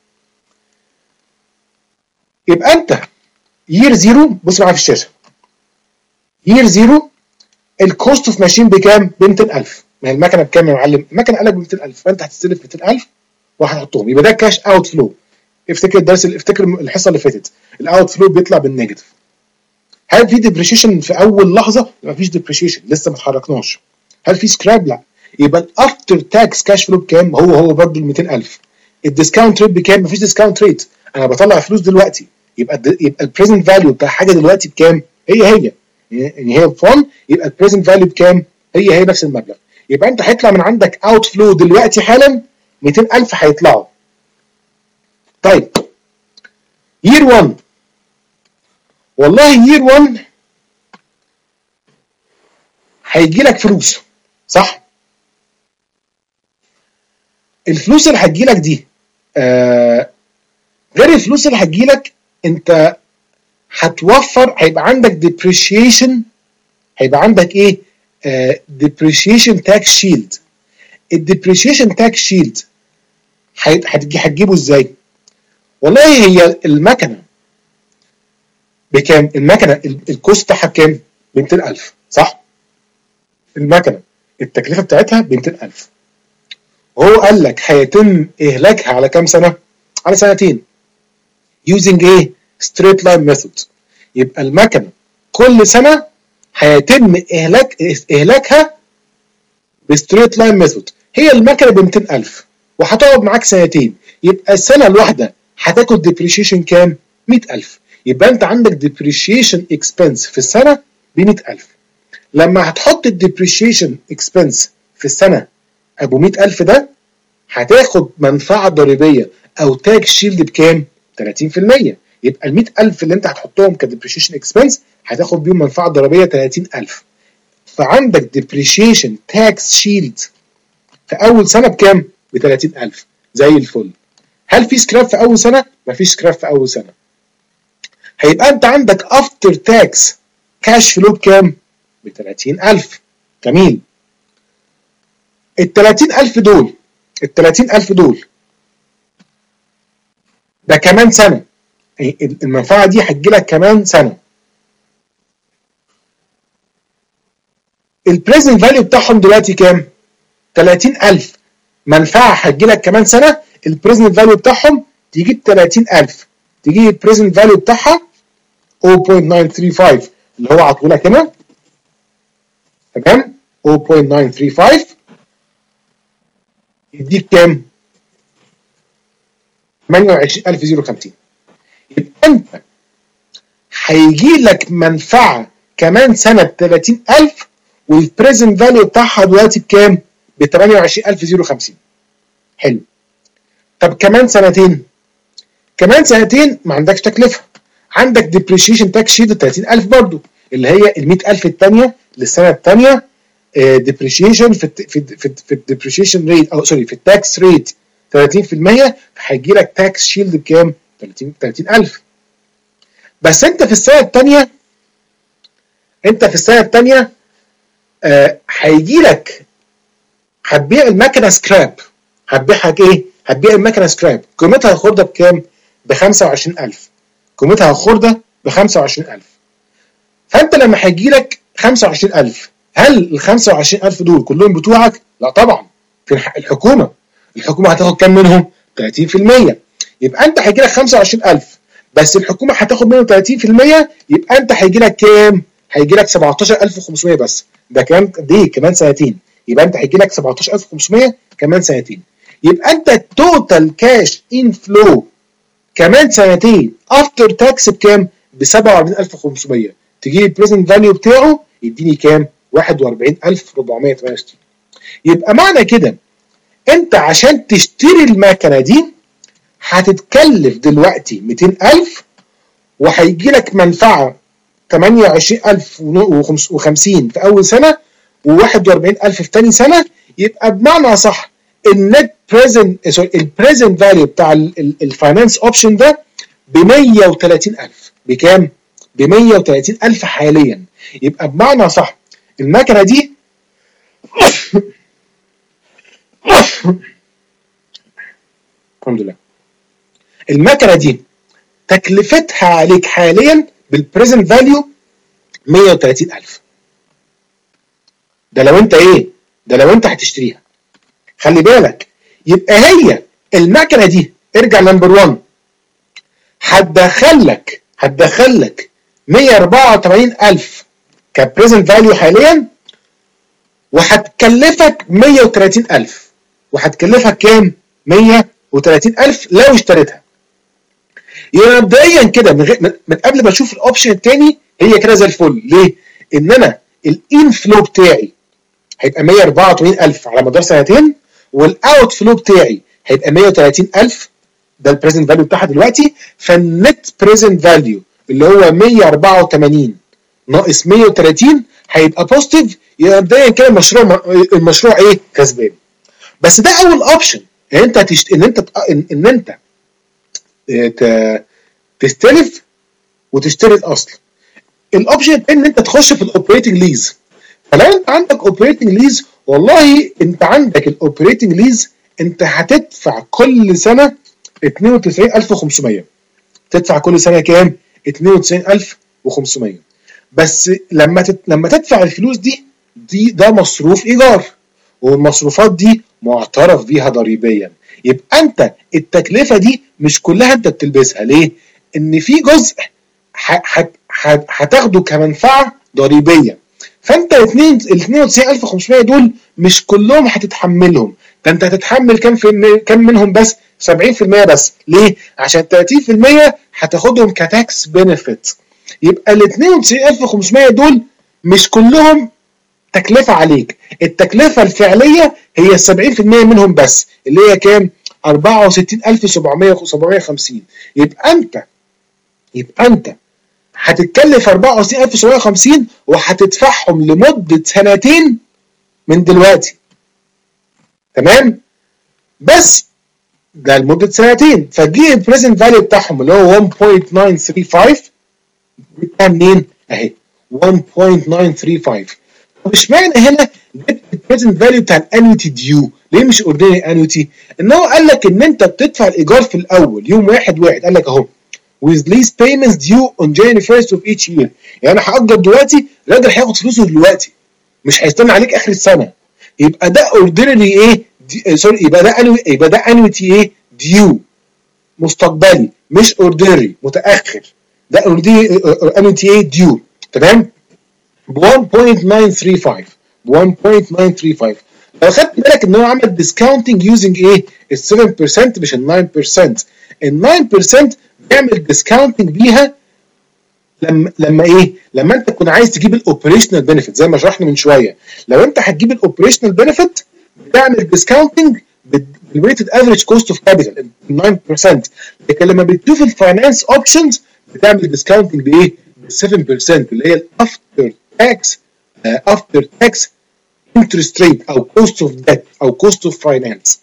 يبقى انت يير زيرو، بص معايا في الشاشه، يير زيرو الكوست اوف ماشين بكام؟ ب مئتين ألف. ما هي المكنه بكام يا معلم؟ المكنه قالك ب مئتين ألف، فانت هتستلف مئتين ألف وهتحطهم. يبقى ده كاش اوت فلو. افتكر الدرس، افتكر الحصه اللي فاتت، الاوت فلو بيطلع بالنيجاتيف. هل في ديبريشيشن في اول لحظه؟ مفيش ديبريشيشن، لسه ما اتحركناش. هل في سكراب؟ لا. يبقى الافتر تاكس كاش فلو بكام؟ هو هو برضه ال مئتين ألف. الديسكاونت ريت بكام؟ مفيش ديسكاونت ريت، انا بطلع فلوس دلوقتي. يبقى يبقى البريزنت فاليو بتاع حاجه دلوقتي بكام؟ هي هي يعني هي فون، يبقى البريزنت فاليو بكام؟ هي هي نفس المبلغ. يبقى انت هيطلع من عندك اوت فلو دلوقتي حالا مئتين ألف هيطلعوا. طيب يير واحد، والله يير واحد هيجي لك فلوس صح؟ الفلوس اللي هتجي لك دي آه غير الفلوس اللي هتجي لك، انت هتوفر، هيبقى عندك ديبريشيشن، هيبقى عندك ايه؟ آه ديبريشيشن تاكس شيلد. الديبريشيشن تاكس شيلد هتجيبه ازاي؟ والله هي المكنه بكام؟ المكنه الكوست بتاعها بكام؟ ب مئتين ألف صح؟ المكنه التكلفه بتاعتها ب مئتين ألف، وهو قال لك هيتم اهلاكها على كام سنه؟ على سنتين. using ايه؟ straight line method. يبقى المكنه كل سنه هيتم اهلاك اهلاكها بستريت لاين ميثود. هي المكنه ب مئتين ألف وهتقعد معاك سنتين، يبقى السنه الواحده هتاخد ديبريشيشن كام؟ مئة ألف. يبقى انت عندك ديبريشيشن اكسبنس في السنه ب مئة ألف. لما هتحط الديبريشيشن اكسبنس في السنه ابو مئة ألف ده، هتاخد منفعه ضريبيه او تاكس شيلد بكام؟ ثلاثين في المية. يبقى ال مئة ألف اللي انت هتحطهم كديبريشيشن اكسبنس هتاخد بيهم منفعه ضريبيه ثلاثين ألف. فعندك ديبريشيشن تاكس شيلد في اول سنه بكام؟ ب ثلاثين ألف. زي الفل. هل في سكراب في اول سنه؟ مفيش سكراب في اول سنه. هيبقى انت عندك افتر تاكس كاش فلو بكام؟ ب ثلاثين ألف. جميل. ال ثلاثين ألف دول ال ثلاثين ألف دول ده كمان سنه، المنفعه دي هتجيلك كمان سنه. البريزنت فاليو بتاعهم دلوقتي كام؟ ثلاثين ألف. منفعه هتجيلك كمان سنه، البريزنت فاليو بتاعهم تجيب ثلاثين ألف، تجيب البريزنت فاليو بتاعها صفر فاصلة تسعة تلاتة خمسة اللي هو عطوه لك هنا، تمام؟ صفر فاصلة تسعة تلاتة خمسة يديك كام؟ ثمانية وعشرين ألف وخمسين. يبقى انت هيجي لك منفعه كمان سنه ب ثلاثين ألف، والبريزنت فاليو بتاعها دلوقتي بكام؟ ب ثمانية وعشرين ألف وخمسين. حلو. طب كمان سنتين، كمان سنتين ما عندكش تكلفه، عندك ديبريشيشن تاكس شيلد ثلاثين ألف برضو، اللي هي ال مئة ألف الثانيه للسنه الثانيه ديبريشيشن في في في, في الديبريشيشن ريت او سوري في التاكس ريت ثلاثين في المية، فهيجي لك تاكس شيلد بكام؟ ثلاثين ألف. بس انت في السنه الثانيه انت في السنه الثانيه هيجي آه لك هتبيع المكنه سكراب. هتبيعها ايه؟ هتبيع المكنه سكراب، قيمتها هتاخدها بكام؟ ب خمسة وعشرين ألف. قيمتها الخردة ب خمسة وعشرين ألف. فانت لما هيجي لك خمسة وعشرين ألف، هل ال خمسة وعشرين ألف دول كلهم بتوعك؟ لا طبعا، في الحكومه. الحكومه هتاخد كام منهم؟ ثلاثين في المية. يبقى انت هيجي لك خمسة وعشرين ألف بس الحكومه هتاخد منهم ثلاثين في المية، يبقى انت هيجي لك كام؟ هيجي لك سبعتاشر ألف وخمسمية بس. ده كمان قد ايه؟ كمان سنتين. يبقى انت هيجي لك سبعتاشر ألف وخمسمية كمان سنتين. يبقى انت التوتال كاش ان فلو كمان سنتين افتر تاكس بكام؟ ب سبعة وأربعين ألف وخمسمية. تجيب البريزنت فاليو بتاعه يديني كام؟ واحد وأربعين ألف وأربعمية وتمانية وستين. يبقى معنى كده انت عشان تشتري المكنه دي هتتكلف دلوقتي مئتين ألف، وهيجي لك منفعه تمانية وعشرين ألف وخمسين في اول سنه وواحد وأربعين ألف في ثاني سنه. يبقى بمعنى صح النت بريزنت سوري البريزنت فاليو بتاع الفاينانس اوبشن ده ب مية وتلاتين ألف. بكام؟ ب مية وتلاتين ألف حاليا. يبقى بمعنى صح المكنه دي الحمد لله المكنه دي تكلفتها عليك حاليا بالبريزنت فاليو مية وتلاتين ألف. ده لو انت ايه؟ ده لو انت هتشتريها. خلي بالك، يبقى هي المكنه دي ارجع نمبر واحد هتدخل لك هتدخل لك مية وأربعة وتمانين ألف كبريزنت فاليو حاليا، وهتكلفك مية وتلاتين ألف. وهتكلفك كام؟ مية وتلاتين ألف لو اشتريتها. يبقى مبدئيا كده من, غ... من قبل ما اشوف الاوبشن الثاني هي كده زي الفل. ليه؟ ان انا الانفلو بتاعي هيبقى مية وأربعة وتمانين ألف على مدار سنتين، والاوت فلو بتاعي هيبقى مية وتلاتين ألف. ده البريزنت فاليو بتاعها دلوقتي. فالنت بريزنت فاليو اللي هو مية وأربعة وتمانين ناقص مية وتلاتين هيبقى بوزيتيف. يبقى مبدئيا كده المشروع المشروع ايه؟ كسبان. بس ده اول اوبشن ان انت تشت... ان انت ان, إن انت ت... تستلف وتشتري الاصل. الاوبشن الثاني ان انت تخش في الاوبريتنج ليز. فلو انت عندك اوبريتنج ليز، والله انت عندك الاوبريتنج ليز انت هتدفع كل سنه اتنين وتسعين ألف وخمسمية. تدفع كل سنه كام؟ اتنين وتسعين ألف وخمسمية. بس لما تت... لما تدفع الفلوس دي دي ده مصروف ايجار، والمصروفات دي معترف بيها ضريبيا. يبقى انت التكلفه دي مش كلها انت بتلبسها. ليه؟ ان في جزء هتاخده كمنفعه ضريبيه. فانت ال اتنين وتسعين ألف وخمسمية دول مش كلهم هتتحملهم. ده انت هتتحمل كام في كام منهم بس؟ سبعين في المية بس. ليه؟ عشان تلاتين في المية هتاخدهم كتاكس بنفيت. يبقى ال اتنين وتسعين ألف وخمسمية دول مش كلهم تكلفه عليك. التكلفه الفعليه هي سبعين في المية منهم بس، اللي هي كام؟ أربعة وستين ألف وسبعمية وخمسين. يبقى انت يبقى انت هتتكلف أربعة وستين ألف وسبعمية وخمسين وهتدفعهم لمده سنتين من دلوقتي. تمام؟ بس ده لمده سنتين. فتجي البريزنت فاليو بتاعهم اللي هو واحد فاصلة تسعمية وخمسة وتلاتين جبتها منين؟ اهي واحد فاصلة تسعمية وخمسة وتلاتين. طب اشمعنى هنا جبت البريزنت فاليو بتاع الانويتي ديو؟ ليه مش اوردينري انويتي؟ ان هو قال لك ان انت بتدفع الايجار في الاول يوم واحد واحد. قال لك اهو with lease payments due on January first of each year. يعني انا هاجر دلوقتي، الراجل هياخد فلوسه دلوقتي، مش هيستنى عليك اخر السنه. يبقى ده اوردينري ايه؟ سوري يبقى ده انوي يبقى ده انويتي ايه؟ ديو مستقبلي، مش اوردينري متاخر. ده اوردينري انويتي ايه؟ ديو. تمام؟ ب واحد فاصلة تسعمية وخمسة وتلاتين ب واحد فاصلة تسعمية وخمسة وتلاتين. لو خدت بالك ان هو عمل ديسكاونتنج يوزنج ايه؟ ال سبعة بالمية مش ال تسعة بالمية. ال تسعة بالمية بيعمل ديسكاونتنج بيها لما لما ايه؟ لما انت تكون عايز تجيب الاوبريشنال بنفيت زي ما شرحنا من شويه. لو انت هتجيب الاوبريشنال بنفيت بتعمل ديسكاونتنج بالويتد افريج كوست اوف كابيتال تسعة بالمية. لكن لما بتشوف الفاينانس اوبشنز بتعمل ديسكاونتنج بايه؟ بال سبعة بالمية اللي هي الافتر تاكس افتر تاكس انترست ريت او كوست اوف ديت او كوست اوف فاينانس.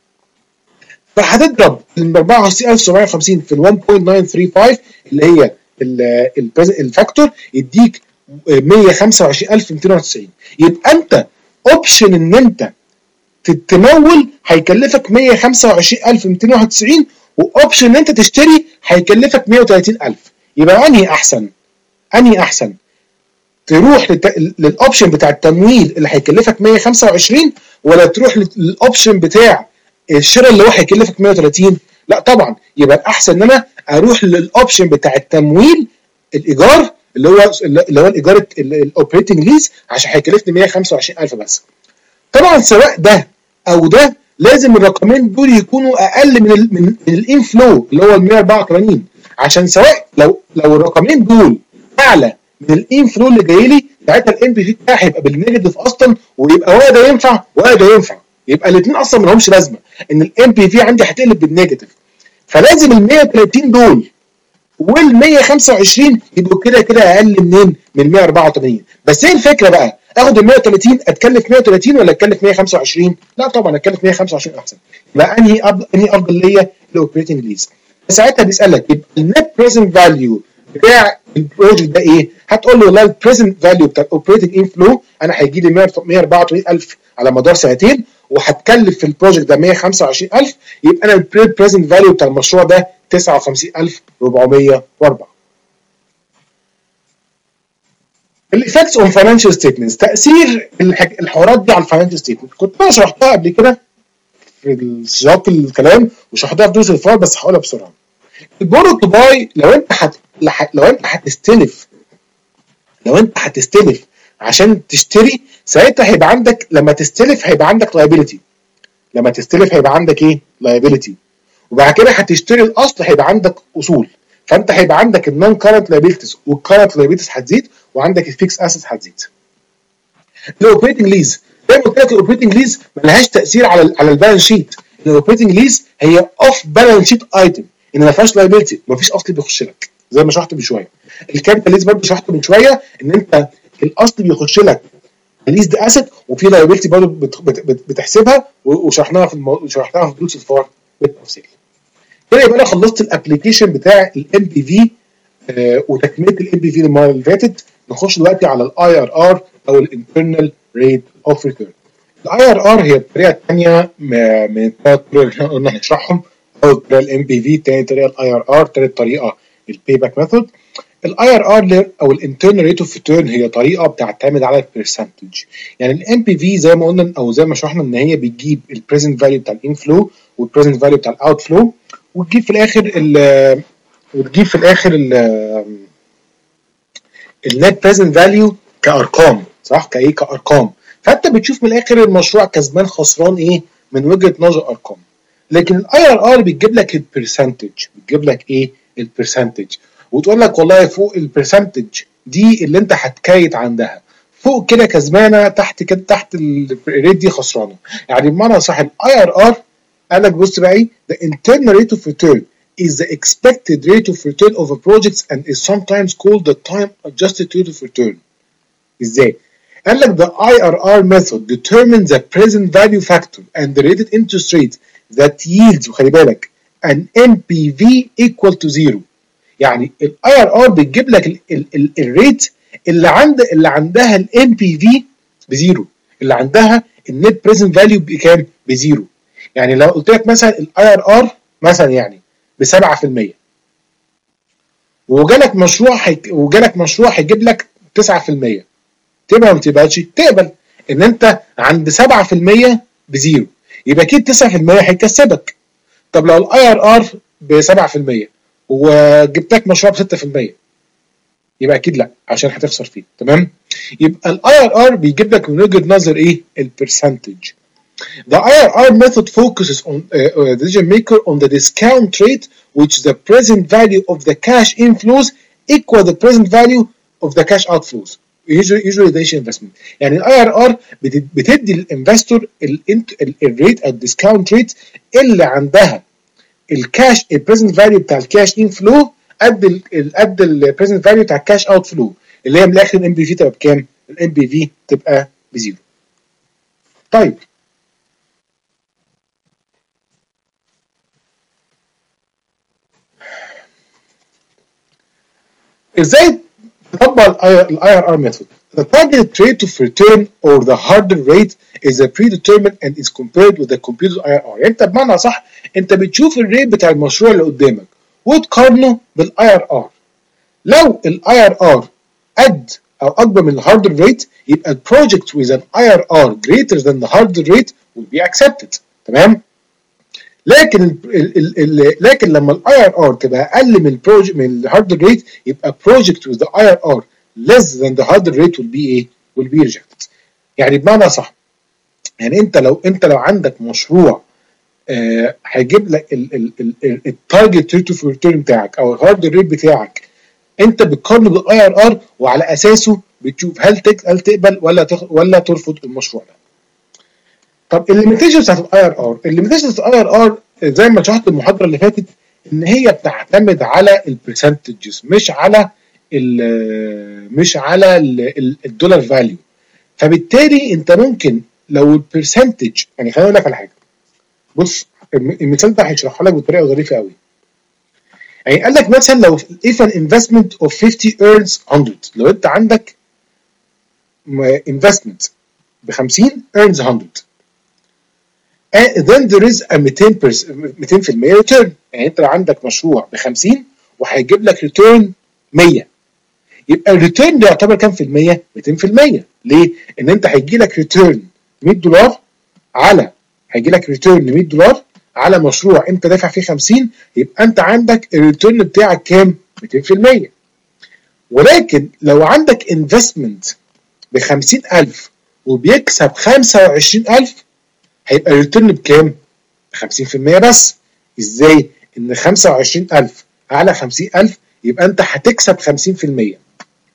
فهتضرب ال أربعة وستين ألف وسبعمية وخمسين في ال واحد فاصلة تسعمية وخمسة وتلاتين اللي هي الفاكتور يديك مية وخمسة وعشرين ألف ومئتين وواحد وتسعين. يبقى انت اوبشن ان انت تتمول هيكلفك مية وخمسة وعشرين ألف ومئتين وواحد وتسعين واوبشن ان انت تشتري هيكلفك مية وتلاتين ألف. يبقى انهي احسن؟ انهي احسن؟ تروح للت... للاوبشن بتاع التمويل اللي هيكلفك مية وخمسة وعشرين، ولا تروح للاوبشن بتاع الشراء اللي هو هيكلفك مية وتلاتين؟ لا طبعا، يبقى الاحسن ان انا اروح للاوبشن بتاع التمويل الايجار اللي هو اللي هو الايجار الاوبريتنج ليز عشان هيكلفني مية وخمسة وعشرين ألف بس. طبعا سواء ده او ده لازم الرقمين دول يكونوا اقل من ال من, من الانفلو اللي هو ال مية واربعة وتمانين، عشان سواء لو لو الرقمين دول اعلى من الانفلو اللي جاي لي ساعتها الام بي في بتاعي هيبقى بالنيجاتيف اصلا، ويبقى ولا ده ينفع ولا ده ينفع، يبقى الاثنين اصلا ما لهمش لازمه ان الام بي في عندي هتقلب بالنيجاتيف. فلازم ال مية وتلاتين دول وال مية وخمسة وعشرين يبقوا كده كده اقل منين؟ من مية واربعة وتمانين. بس ايه الفكره بقى؟ اخد ال مية وتلاتين اتكلف مية وتلاتين ولا اتكلف مية وخمسة وعشرين؟ لا طبعا اتكلف مية وخمسة وعشرين احسن. يبقى انهي أفضل انهي افضل ليا؟ الاوبريتنج ليز. ساعتها بيسالك يبقى النت بريزنت فاليو بتاع البروجكت ده ايه؟ هتقول له والله البريزنت فاليو بتاع الاوبريتنج انفلو انا هيجي لي مية واربعة وتمانين ألف على مدار سنتين، وهتكلف في البروجكت ده مية وخمسة وعشرين ألف، يبقى انا البريزنت فاليو بتاع المشروع ده تسعة وخمسين ألف واربعمية واربعة. الايفكتس اون فاينانشال ستيتمنتس، تاثير الحوارات دي على الفاينانشال ستيتمنت كنت انا شرحتها قبل كده في سياق الكلام وشرحتها في دروس الفار، بس هقولها بسرعه. البورو تو باي لو انت حت... لو انت هتستلف لو انت هتستلف عشان تشتري، ساعتها هيبقى عندك لما تستلف هيبقى عندك لايبيليتي. لما تستلف هيبقى عندك ايه؟ لايبيليتي. وبعد كده هتشتري الاصل هيبقى عندك اصول، فانت هيبقى عندك النون كارنت لايبيلتيز والكارنت لايبيلتيز هتزيد، وعندك الفيكس اسيتس هتزيد. الاوبريتنج ليز زي ما قلت لك الاوبريتنج ليز ملهاش تاثير على على البالانس شيت. الاوبريتنج ليز هي اوف بالانس شيت ايتم، ان ما فيهاش لايبيلتي، ما فيش اصل بيخش لك زي ما شرحت من شويه. الكابيتال ليز برضه شرحت من شويه ان انت الاصل بيخش لك ليز ده اسيت، وفي لايبيلتي برضه بت بت بتحسبها، وشرحناها في المو... شرحناها في دروس الفار بالتفصيل. كده يبقى انا خلصت الابلكيشن بتاع الام بي في وتكمله الام بي في المره اللي فاتت. نخش دلوقتي على الاي ار ار او الانترنال ريت اوف ريتيرن. الاي ار ار هي الطريقه الثانيه من الثلاث طرق اللي احنا قلنا هنشرحهم. اول طريقه الام بي في، ثاني طريقه الاي ار ار، ثالث طريقه البي باك ميثود. الاي ار ار او الانترنال ريت اوف ريتيرن هي طريقه بتعتمد على البرسنتج. يعني الام بي في زي ما قلنا او زي ما شرحنا ان هي بتجيب البريزنت فاليو بتاع الانفلو والبريزنت فاليو بتاع الاوت فلو، وتجيب في الاخر ال وتجيب في الاخر النت بريزنت فاليو كارقام، صح؟ كايه؟ كارقام. فانت بتشوف من الاخر المشروع كسبان خسران ايه من وجهه نظر ارقام. لكن الاي ار ار بتجيب لك البرسنتج، بتجيب لك ايه؟ البرسنتج، وتقول لك والله فوق البرسنتج دي اللي انت هتكايت عندها، فوق كده كسبانه، تحت كده تحت الريت دي خسرانه. يعني بمعنى صح الاي ار ار قال لك بص بقى ايه؟ the internal rate of return is the expected rate of return of a project and is sometimes called the time adjusted rate of return. ازاي؟ قال لك the I R R method determines the present value factor and the rated interest rate that yields، وخلي بالك، an M P V equal to zero. يعني ال I R R بتجيب لك الريت اللي عند اللي عندها ال M P V بزيرو، اللي عندها النت بريزنت فاليو بكام؟ بزيرو. يعني لو قلت لك مثلا ال I R R مثلا يعني ب سبعة في المية، وجالك مشروع حيك... وجالك مشروع هيجيب لك تسعة في المية، تقبل ما تقبلش؟ تقبل ان انت عند سبعة في المية بزيرو، يبقى اكيد تسعة في المية هيكسبك. طب لو الاي ار ار ب سبعة في المية وجبتك مشروع ب ستة في المية، يبقى اكيد لا، عشان هتخسر فيه. تمام؟ يبقى الاي ار ار بيجيب لك من وجهه نظر ايه؟ البرسنتج. The I R R method focuses on uh, uh, the decision maker on the discount rate, which the present value of the cash inflows equal the present value of the cash outflows. Usualization investment. يعني الاي ار ار بتدي للانفستور الريت او الديسكاونت ريت اللي عندها الكاش البريزنت فاليو بتاع الكاش انفلو قد ال قد البريزنت فاليو بتاع الكاش اوت فلو، اللي هي من الاخر الام بي في تبقى بكام؟ الام بي في تبقى بزيرو. طيب ازاي تطبق ال I R R method. The target rate of return or the hurdle rate is a predetermined and is compared with the computed I R R. يعني انت بمعنى صح انت بتشوف الريت بتاع المشروع اللي قدامك وتقارنه بال I R R. لو ال I R R قد او اكبر من الهاردل ريت يبقى ال project with an I R R greater than the hurdle rate will be accepted. تمام؟ لكن ال ال ال لكن لما ال I R R تبقى اقل من البروجكت من الهاردل ريت يبقى project with the I R R less than the hurdle rate will be ايه؟ will be rejected. يعني بمعنى صح يعني انت لو انت لو عندك مشروع هيجيب آه لك التارجت ريت اوف ريتيرن بتاعك او الهاردل ريت بتاعك انت بتقارنه بالاي ار ار وعلى اساسه بتشوف هل هل تقبل ولا تخ... ولا ترفض المشروع ده. طب الليميتيشنز بتاعت الاي ار ار، الليميتيشنز بتاعت الاي ار ار زي ما شرحت المحاضره اللي فاتت ان هي بتعتمد على البرسنتجز مش على ال مش على الدولار فاليو. فبالتالي انت ممكن لو البرسنتج يعني خليني اقول لك على حاجه. بص المثال ده هيشرحها لك بطريقه ظريفه قوي. يعني قال لك مثلا لو if an investment of fifty earns one hundred، لو انت عندك investment ب خمسين earns one hundred and then there is a مئتين في المية return. يعني انت لو عندك مشروع ب خمسين وهيجيب لك return مية يبقى الريتيرن ده يعتبر كام في المية؟ مئتين في المية. ليه؟ ان انت هيجي لك ريتيرن مية دولار على هيجي لك ريتيرن مية دولار على مشروع انت دافع فيه خمسين يبقى انت عندك الريتيرن بتاعك كام؟ مئتين في المية. ولكن لو عندك انفستمنت ب خمسين ألف وبيكسب خمسة وعشرين ألف هيبقى الريتيرن بكام؟ خمسين في المية بس. ازاي؟ ان خمسة وعشرين ألف على خمسين ألف يبقى انت هتكسب خمسين في المية.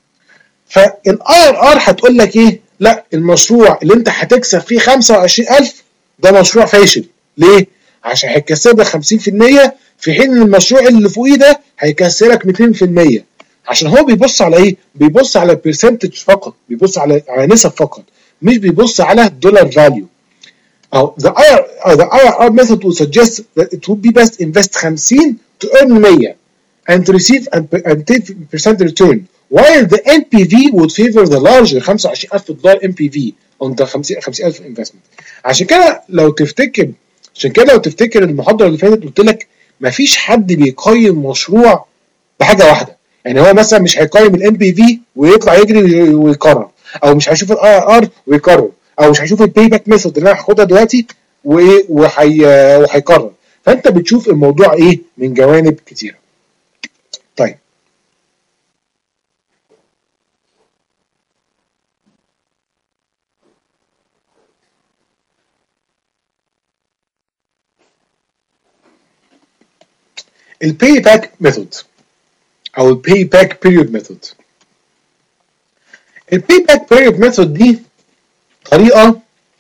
فالاي ار ار هتقول لك ايه؟ لا المشروع اللي انت هتكسب فيه خمسة وعشرين ألف ده مشروع فاشل. ليه؟ عشان هيكسب لك خمسين في المية في حين ان المشروع اللي فوقيه ده هيكسبك مئتين في المية. عشان هو بيبص على ايه؟ بيبص على البرسنتج فقط، بيبص على على نسب فقط، مش بيبص على الدولار فاليو. أو the I R R the I R R method would suggest that it would be best invest خمسين to earn مية and to receive a ten percent return while the N P V would favor the larger خمسة وعشرين ألف دولار N P V on the خمسين ألف investment. عشان كده لو تفتكر عشان كده لو تفتكر المحاضره اللي فاتت قلت لك مفيش حد بيقيم مشروع بحاجه واحده. يعني هو مثلا مش هيقيم الام بي في ويطلع يجري ويكرر، او مش هيشوف الاي ار ار ويكرر، او مش هيشوف الباي باك ميثود اللي انا هاخدها دلوقتي وايه وهي وهيكرر. فانت بتشوف الموضوع ايه من جوانب كتيره. طيب الباي باك ميثود او الباي باك بيريود ميثود. الباي باك بيريود ميثود دي طريقه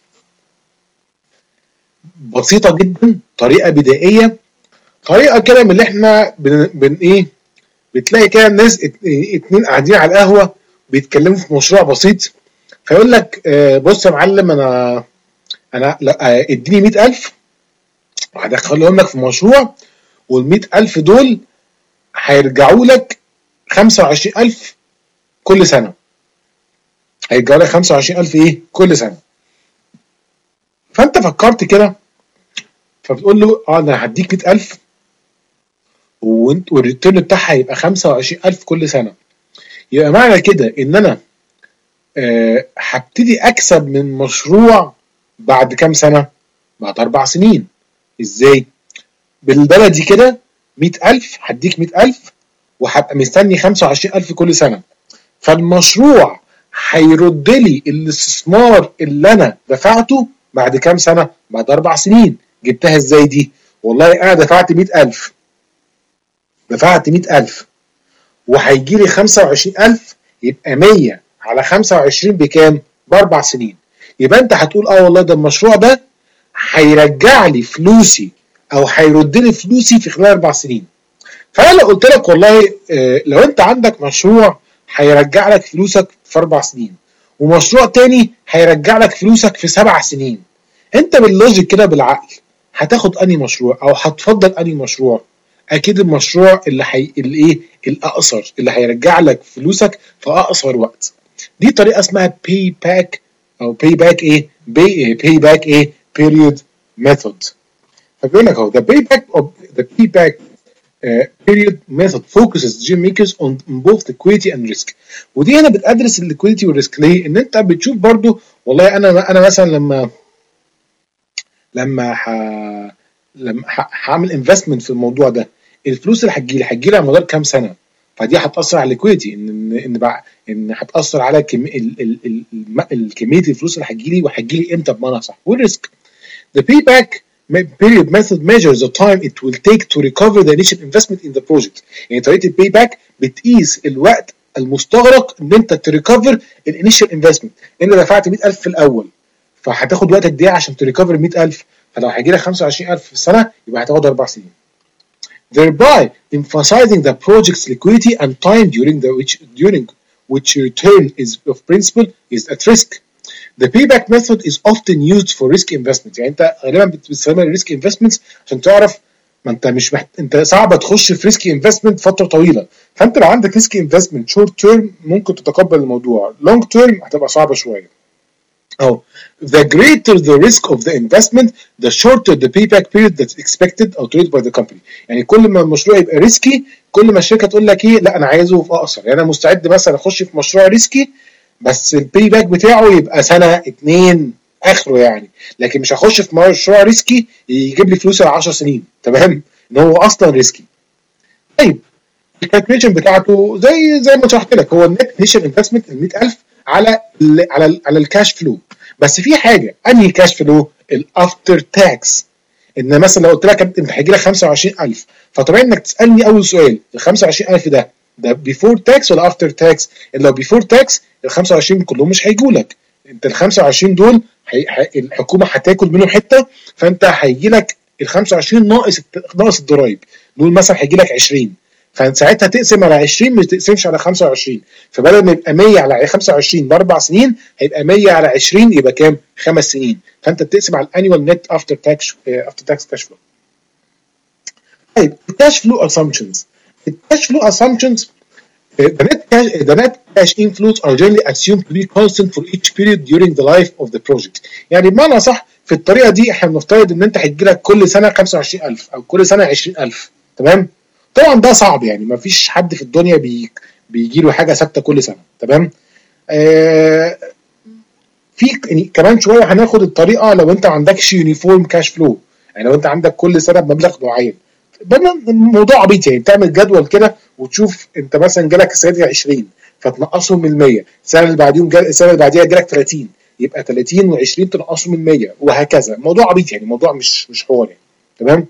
بسيطه جدا، طريقه بدائيه، طريقه كده من اللي احنا بن, بن ايه بتلاقي كده الناس اتنين قاعدين على القهوه بيتكلموا في مشروع بسيط فيقول لك اه بص يا معلم انا انا اديني مئة ألف وهدخلهم لك في مشروع والمئة ألف دول هيرجعوا لك خمسة وعشرين ألف كل سنة. هيرجعوا لك خمسة وعشرين ألف إيه؟ كل سنة. فأنت فكرت كده فبتقول له أه أنا هديك مئة ألف والريتيرن بتاعها يبقى خمسة وعشرين ألف كل سنة. يبقى معنى كده إن أنا أه هبتدي أكسب من مشروع بعد كام سنة؟ بعد أربع سنين. إزاي؟ بالبلدي كده مئة ألف هديك مئة ألف وهبقى مستني خمسة وعشرين ألف كل سنة. فالمشروع هيرد لي الاستثمار اللي أنا دفعته بعد كام سنة؟ بعد أربع سنين. جبتها إزاي دي؟ والله أنا دفعت مئة ألف دفعت مئة ألف وهيجي لي خمسة وعشرين ألف يبقى مية على خمسة وعشرين بكام؟ بأربع سنين. يبقى أنت هتقول أه والله ده المشروع ده هيرجع لي فلوسي او هيرد لي فلوسي في خلال اربع سنين. فانا لو قلت لك والله لو انت عندك مشروع هيرجع لك فلوسك في اربع سنين ومشروع تاني هيرجع لك فلوسك في سبع سنين، انت باللوجيك كده بالعقل هتاخد انهي مشروع او هتفضل انهي مشروع؟ اكيد المشروع اللي حي... اللي ايه الاقصر اللي هيرجع لك فلوسك في اقصر وقت. دي طريقه اسمها باي باك او باي باك ايه باي باي باك ايه period method. فبيقول لك اهو the payback of the payback uh, period method focuses decision makers on both liquidity and risk. ودي هنا بتدرس الليكويديتي والريسك. ليه؟ ان انت بتشوف برضو والله انا انا مثلا لما لما ح... لما هعمل انفستمنت في الموضوع ده، الفلوس اللي هتجي لي هتجي لي على مدار كام سنه، فدي هتاثر على الليكويديتي، ان ان بقى ان هتاثر على كم... ال... ال... ال... كميه الفلوس اللي هتجي لي وهتجي لي امتى بمعنى صح. والريسك the payback period method measures the time it will take to recover the initial investment in the project. يعني طريقه الباي باك بتقيس الوقت المستغرق ان انت تريكفر الانيشال انفستمنت. انت دفعت مية ألف في الاول، فهتاخد وقت قد ايه عشان تريكفر مية ألف؟ فلو هيجي لك خمسة وعشرين ألف في السنه يبقى هتاخد اربع سنين. thereby emphasizing the project's liquidity and time during the which during which return is of principal is at risk. The payback method is often used for risk investments. يعني انت غالبا بتستخدم الريسك انفستمنتس عشان تعرف، ما انت مش محت... انت صعب تخش في ريسك انفستمنت فتره طويله، فانت لو عندك ريسك انفستمنت شورت تيرم ممكن تتقبل الموضوع، لونج تيرم هتبقى صعبه شويه. أو the greater the risk of the investment the shorter the payback period that's expected or traded by the company. يعني كل ما المشروع يبقى ريسكي كل ما الشركه تقول لك ايه، لا انا عايزه في اقصر. يعني انا مستعد مثلا اخش في مشروع ريسكي بس الباي باك بتاعه يبقى سنه اتنين اخره يعني، لكن مش هخش في مشروع ريسكي يجيب لي فلوس على عشر سنين. تمام؟ ان هو اصلا ريسكي. طيب الكالكوليشن بتاعته زي زي ما شرحت لك، هو النت انيشال انفستمنت ال مية ألف على ال على ال على الكاش فلو. بس في حاجه، انهي كاش فلو؟ الافتر تاكس. ان مثلا لو قلت لك انت هيجي لك خمسة وعشرين ألف، فطبيعي انك تسالني اول سؤال ال خمسة وعشرين ألف ده ده بيفور تاكس ولا افتر تاكس؟ لو بيفور تاكس ال خمسة وعشرين كلهم مش هيجوا لك، انت ال خمسة وعشرين دول حي... حي... الحكومه هتاكل منهم حته، فانت هيجي لك ال خمسة وعشرين ناقص ناقص الضرايب، دول مثلا هيجي لك عشرين، فانت ساعتها تقسم على عشرين مش تقسمش على خمسة وعشرين، فبدل ما يبقى مية على خمسة وعشرين باربع سنين هيبقى مية على عشرين يبقى كام؟ خمس سنين، فانت بتقسم على الانيوال نت افتر تاكس افتر تاكس كاش فلو. طيب الكاش فلو اسامبشنز. الكاش فلو اسامبشنز the net cash the net cash inflows are generally assumed to be constant for each period during the life of the project. يعني بمعنى صح في الطريقه دي احنا بنفترض ان انت هيجي لك كل سنه خمسة وعشرين ألف او كل سنه عشرين ألف. تمام؟ طبعا ده صعب، يعني ما فيش حد في الدنيا بي بيجي له حاجه ثابته كل سنه. تمام؟ آه في يعني كمان شويه هناخد الطريقه لو انت ما عندكش يونيفورم كاش فلو، يعني لو انت عندك كل سنه بمبلغ معين. الموضوع عبيط، يعني تعمل جدول كده وتشوف انت مثلا جالك السنه دي عشرين فتنقصهم من مية، السنه اللي بعديهم جال... السنه اللي بعديها جالك تلاتين يبقى تلاتين و20 تنقصهم من مية وهكذا. الموضوع عبيط يعني، الموضوع مش مش حوار يعني. تمام؟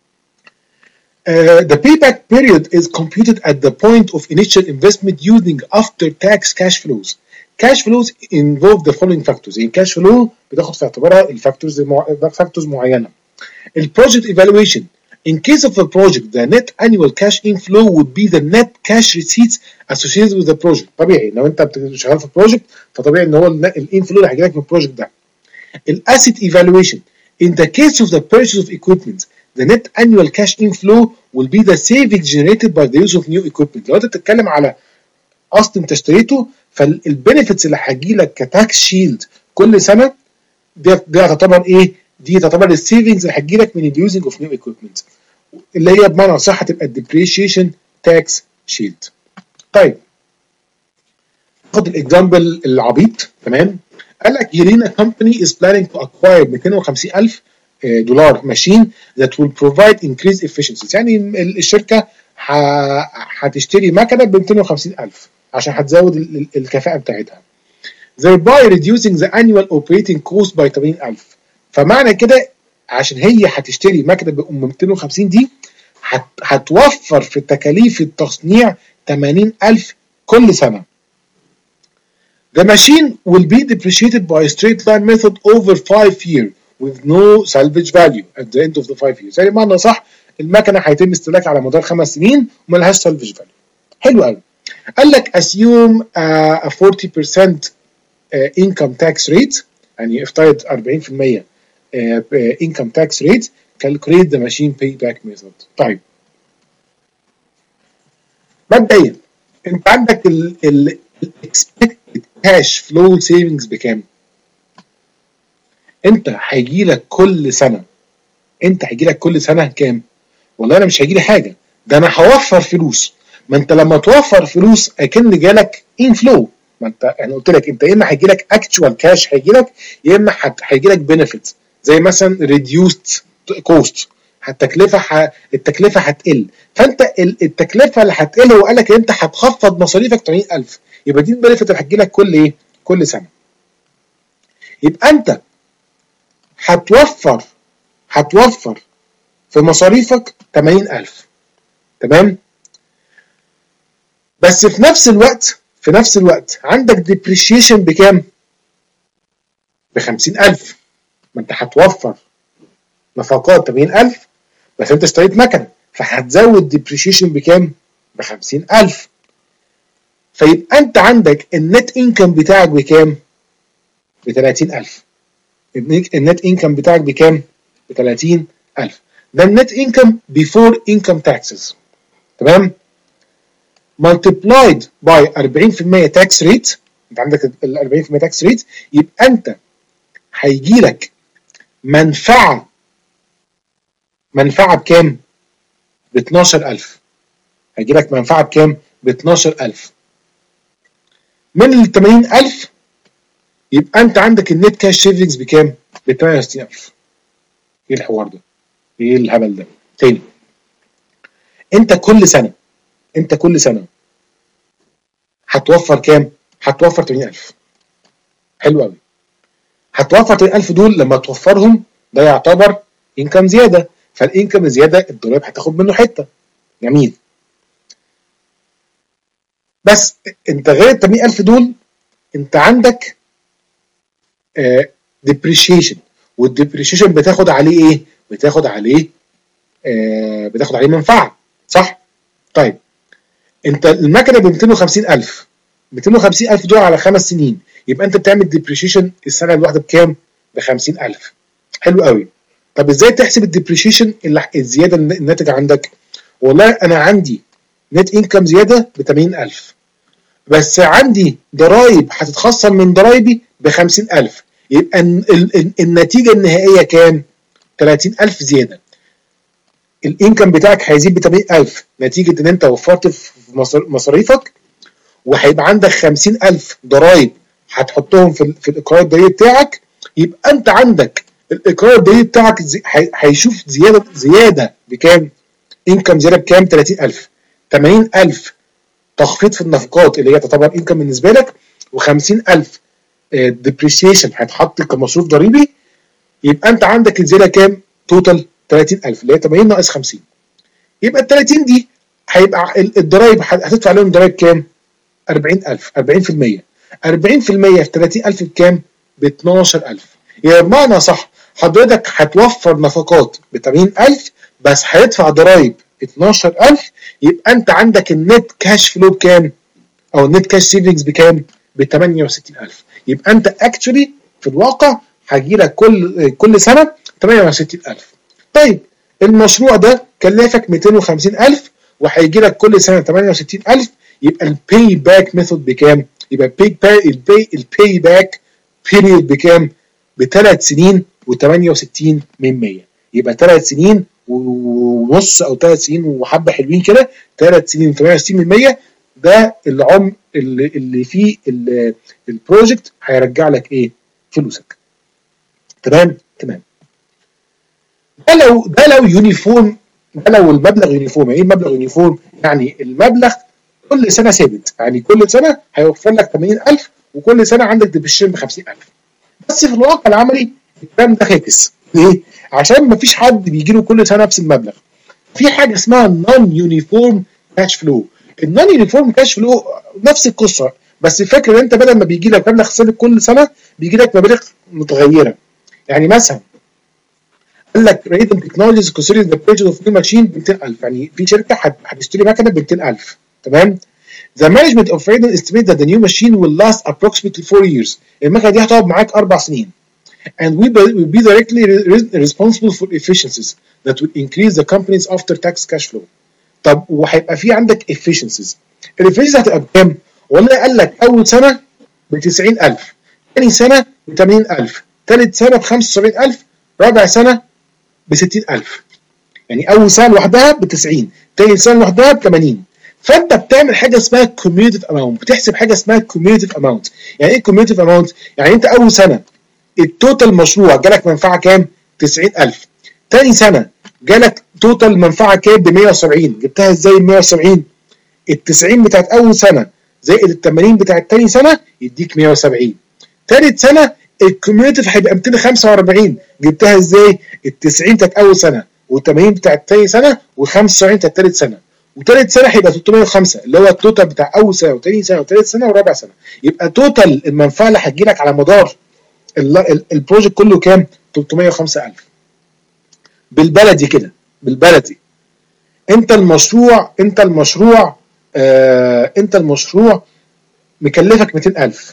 Uh, the payback period is computed at the point of initial investment using after-tax cash flows. Cash flows involve the following factors. يعني cash flow بتاخد في اعتبارها الفاكتورز مع... فاكتورز معينة. البروجكت evaluation. In case of a project, the net annual cash inflow would be the net cash receipts associated with the project. طبيعي لو انت شغال في project فطبيعي ان هو الانفلو اللي هيجيلك من البروجكت ده. الاسيت evaluation. In the case of the purchase of equipment, the net annual cash inflow will be the savings generated by the use of new equipment. لو انت بتتكلم على اصل انت اشتريته فالبنفيتس اللي هتجيلك كتاكس شيلد كل سنه دي دي تعتبر ايه؟ دي تعتبر السيفنجز اللي هتجيلك من اليوزنج اوف نيو ايكويبمنت، اللي هي بمعنى صح هتبقى الديبريشيشن تاكس شيلد. طيب خد الاكزامبل العبيط. تمام؟ قال لك يلينا كومباني is planning to acquire مئتين وخمسين ألف دولار ماشين that will provide increased efficiencies. يعني الشركه هتشتري مكنه ب مئتين وخمسين ألف عشان هتزود الكفاءه بتاعتها. thereby reducing the annual operating cost by ثمانين ألف. فمعنى كده عشان هي هتشتري مكنه ب مئتين وخمسين دي هت هتوفر في تكاليف التصنيع ثمانين ألف كل سنه. The machine will be depreciated by a straight line method over five years with no salvage value at the end of the five years. يعني معنى صح المكنه هيتم استهلاكها على مدار خمس سنين وما لهاش salvage value. حلو قوي. قال لك assume uh, a forty percent uh, income tax rate، يعني افترض أربعين بالمية uh, income tax rate. calculate the machine payback method. طيب مبدئيا انت عندك ال expected cash flow savings بكام؟ انت هيجي لك كل سنه انت هيجي لك كل سنه كام؟ والله انا مش هيجي لي حاجه، ده انا هوفر فلوس. ما انت لما توفر فلوس اكن جالك انفلو. ما انت انا قلت لك انت يا اما هيجي لك اكتشوال كاش هيجي لك، يا اما هيجي لك بنفيتس زي مثلا ريديوست كوست، التكلفه ح... التكلفه هتقل. فانت التكلفه اللي هتقل هو قال لك انت هتخفض مصاريفك ثمانين ألف، يبقى دي البنفيت اللي هتجي لك كل ايه؟ كل سنه. يبقى انت هتوفر هتوفر في مصاريفك ثمانين ألف، تمام؟ بس في نفس الوقت في نفس الوقت عندك ديبريشيشن بكام؟ ب خمسين ألف. ما انت هتوفر نفقات ثمانين ألف بس انت اشتريت مكنه، فهتزود ديبريشيشن بكام؟ ب خمسين ألف. فيبقى انت عندك النت انكم بتاعك بكام؟ ب ثلاثين ألف. النت انكم بتاعك بكام؟ ب ثلاثين ألف. ده النت انكم بيفور انكم تاكسز، تمام؟ multiplied by أربعين في المية tax rate، انت عندك ال أربعين في المية tax rate، يبقى انت هيجي لك منفعه منفعه بكام؟ ب اتناشر ألف. هيجي لك منفعه بكام؟ ب اتناشر ألف. من ال ثمانين ألف يبقى انت عندك النت كاش سيفنجز بكام؟ ب ثمانية وستين ألف. ايه الحوار ده؟ ايه الهبل ده؟ تاني، انت كل سنه انت كل سنه هتوفر كام؟ هتوفر ثمانين ألف. حلو قوي. هتوفر ثمانين ألف دول لما توفرهم ده يعتبر انكم زياده، فالانكم زياده الضرايب هتاخد منه حته. جميل. بس انت غير ال ثمانين ألف دول انت عندك ديبريشيشن، والديبريشيشن بتاخد عليه ايه؟ بتاخد عليه آه بتاخد عليه منفعه، صح؟ طيب انت المكنه ب مئتين وخمسين ألف، مئتين وخمسين ألف دول على خمس سنين، يبقى انت بتعمل ديبريشيشن السنه الواحده بكام؟ ب خمسين ألف. حلو قوي. طب ازاي تحسب الديبريشيشن الزياده الناتج عندك؟ والله انا عندي نت انكم زياده ب ثمانين ألف، بس عندي ضرايب هتتخصم من ضرايبي ب خمسين ألف، يبقى النتيجه النهائيه كام؟ ثلاثين ألف زياده. الانكم بتاعك هيزيد ب ثمانين ألف نتيجه ان انت وفرت في مصاريفك، وهيبقى عندك خمسين ألف ضرايب هتحطهم في, في الاقرار الضريبي بتاعك، يبقى انت عندك الاقرار الضريبي بتاعك هيشوف زياده زياده بكام؟ انكم زياده بكام؟ ثلاثين ألف. ثمانين ألف تخفيض في النفقات اللي هي تعتبر انكم بالنسبه لك، وخمسين ألف ديبريشيشن هيتحط كمصروف ضريبي، يبقى انت عندك الزياده كام؟ توتال ثلاثين ألف اللي هي ثمانين ناقص خمسين. يبقى ال ثلاثين دي هيبقى الضرايب هتدفع عليهم ضرايب كام؟ أربعين ألف. أربعين في المية. أربعين في المية في ثلاثين ألف بكام؟ ب اتناشر ألف. يعني بمعنى صح حضرتك هتوفر نفقات ب ثمانين ألف بس هيدفع ضرايب اتناشر ألف، يبقى انت عندك النت كاش فلو بكام؟ او النت كاش سيفنجز بكام؟ ب ثمانية وستين ألف. يبقى انت اكشولي في الواقع هيجي لك كل كل سنه ثمانية وستين ألف. طيب المشروع ده كلفك مئتين وخمسين ألف وهيجي لك كل سنه ثمانية وستين ألف، يبقى الباي باك ميثود بكام؟ يبقى الباي الباي الباي باك بيريود بكام؟ بثلاث سنين وثمانية وستين من مية. يبقى ثلاث سنين ونص او ثلاث سنين وحبه حلوين كده، ثلاث سنين وثمانية وستين من مية، ده العمر اللي, اللي فيه البروجكت هيرجع لك ايه؟ فلوسك. تمام؟ تمام. ده لو ده لو يونيفورم، ده لو المبلغ يونيفورم. ايه المبلغ يونيفورم؟ يعني المبلغ كل سنه ثابت، يعني كل سنه هيوفر لك ثمانين ألف وكل سنه عندك ديبريشن ب خمسين ألف. بس في الواقع العملي الكلام ده خاكس. ليه؟ عشان مفيش حد بيجي له كل سنه نفس المبلغ. في حاجه اسمها نون يونيفورم كاش فلو. النون يونيفورم كاش فلو نفس القصه، بس الفكره ان انت بدل ما بيجي لك مبلغ ثابت كل سنه بيجي لك مبالغ متغيره. يعني مثلا قال لك ريدن تكنولوجيز كونسيدرز ذا بيرشيز اوف نيو ماشين ب مئتين ألف، يعني في شركه هتشتري مكنه ب مئتين ألف، تمام؟ The management of Raiden estimates that the new machine will last approximately four years. المكنه دي هتقعد معاك اربع سنين. And we will be directly responsible for efficiencies that will increase the company's after-tax cash flow. طب وهيبقى في عندك efficiencies. الافشنسي هتبقى بكام؟ والله قال لك اول سنه ب تسعين ألف، ثاني سنه ب ثمانين ألف، ثالث سنه ب خمسة وسبعين ألف، رابع سنه ب ستين ألف. يعني اول سنه لوحدها ب تسعين، ثاني سنه لوحدها ب ثمانين. فانت بتعمل حاجه اسمها كوميوليتيف اماونت، بتحسب حاجه اسمها كوميوليتيف اماونت. يعني ايه كوميوليتيف اماونت؟ يعني انت اول سنه التوتال مشروع جالك منفعه كام؟ تسعين ألف. ثاني سنه جالك توتال منفعه كام؟ ب مية وسبعين. جبتها ازاي ب مية وسبعين؟ ال تسعين بتاعت اول سنه زائد ال ثمانين بتاعت ثاني سنه يديك مية وسبعين. ثالث سنه الكوميوليتيف هيبقى مئتين وخمسة وأربعين. جبتها ازاي؟ ال تسعين بتاعت اول سنه وال ثمانين بتاعت ثاني سنه وال خمسة وسبعين بتاعت ثالث سنه. وثالث سنه هيبقى ثلاثمية وخمسة اللي هو التوتال بتاع اول سنه وثاني سنه وثالث سنه ورابع سنه. يبقى توتال المنفعه اللي هتجيلك على مدار البروجكت كله كام؟ ثلاثمية وخمسة ألف. بالبلدي كده، بالبلدي انت المشروع انت المشروع آه انت المشروع مكلفك مئتين ألف،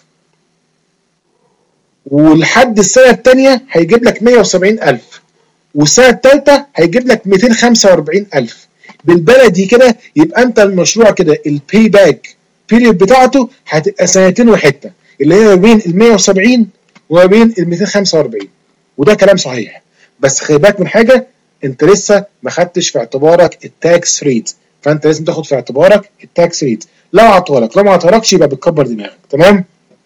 ولحد السنه الثانيه هيجيب لك مية وسبعين ألف، والسنه الثالثه هيجيب لك مئتين وخمسة وأربعين ألف. بالبلدي كده يبقى انت المشروع كده البي باك بيريود بتاعته هتبقى سنتين وحته، اللي هي ما بين ال مية وسبعين وما بين ال مئتين وخمسة وأربعين. وده كلام صحيح، بس خلي بالك من حاجه، انت لسه ما خدتش في اعتبارك التاكس ريت، فانت لازم تاخد في اعتبارك التاكس ريت. لو عطولك لو ما عطولكش يبقى بتكبر دماغك. تمام؟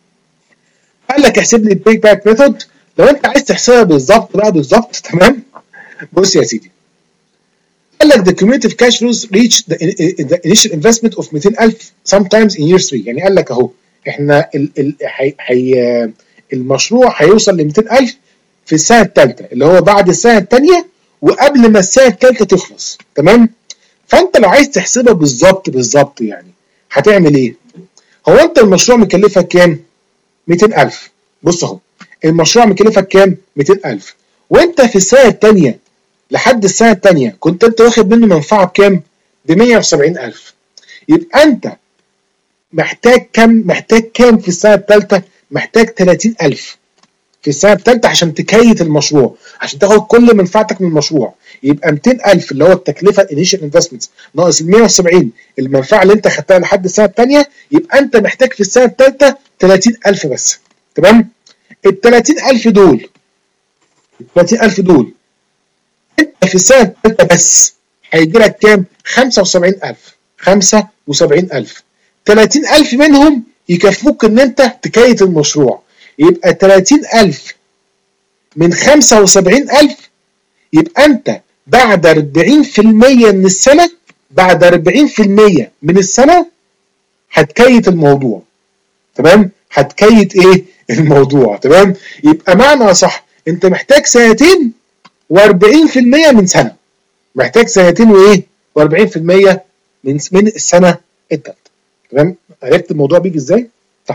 قال لك احسب لي البيك باك ميثود. لو انت عايز تحسبها بالظبط بقى بالظبط، تمام، بص يا سيدي، قال لك the cumulative cash flows reach the, the initial investment of مئتين ألف sometimes in year three. يعني قال لك اهو احنا ال ال حي حي المشروع هيوصل ل مئتين ألف في السنه الثالثه، اللي هو بعد السنه الثانيه وقبل ما السنه الثالثه تخلص. تمام؟ فانت لو عايز تحسبها بالظبط بالظبط يعني هتعمل ايه؟ هو انت المشروع مكلفك كام؟ مئتين ألف. بص اهو المشروع مكلفك كام؟ مئتين ألف، وانت في السنه الثانيه لحد السنه الثانيه كنت انت واخد منه منفعه بكام؟ ب مية وسبعين ألف. يبقى انت محتاج كام؟ محتاج كام في السنه الثالثه؟ محتاج ثلاثين ألف في السنه الثالثه عشان تكيت المشروع، عشان تاخد كل منفعتك من المشروع. يبقى مئتين ألف اللي هو التكلفه الانيشال انفستمنت ناقص ال مية وسبعين المنفعه اللي انت خدتها لحد السنه الثانيه، يبقى انت محتاج في السنه الثالثه ثلاثين ألف بس. تمام؟ ال ثلاثين ألف دول ال ثلاثين ألف دول انت في السنه الثالثه بس هيجي لك كام؟ خمسة وسبعين ألف. خمسة وسبعين ألف، ثلاثين ألف منهم يكفوك ان انت تكيت المشروع. يبقى ثلاثين ألف من خمسة وسبعين ألف، يبقى انت بعد أربعين في المية من السنه بعد أربعين في المية من السنه هتكيت الموضوع. تمام؟ هتكيت ايه؟ الموضوع. تمام؟ يبقى معنى صح انت محتاج سنتين وأربعين في المية من سنه. محتاج سنتين وايه؟ وأربعين في المية من من السنه الثالثه. تمام؟ عرفت الموضوع بيجي ازاي؟ طيب.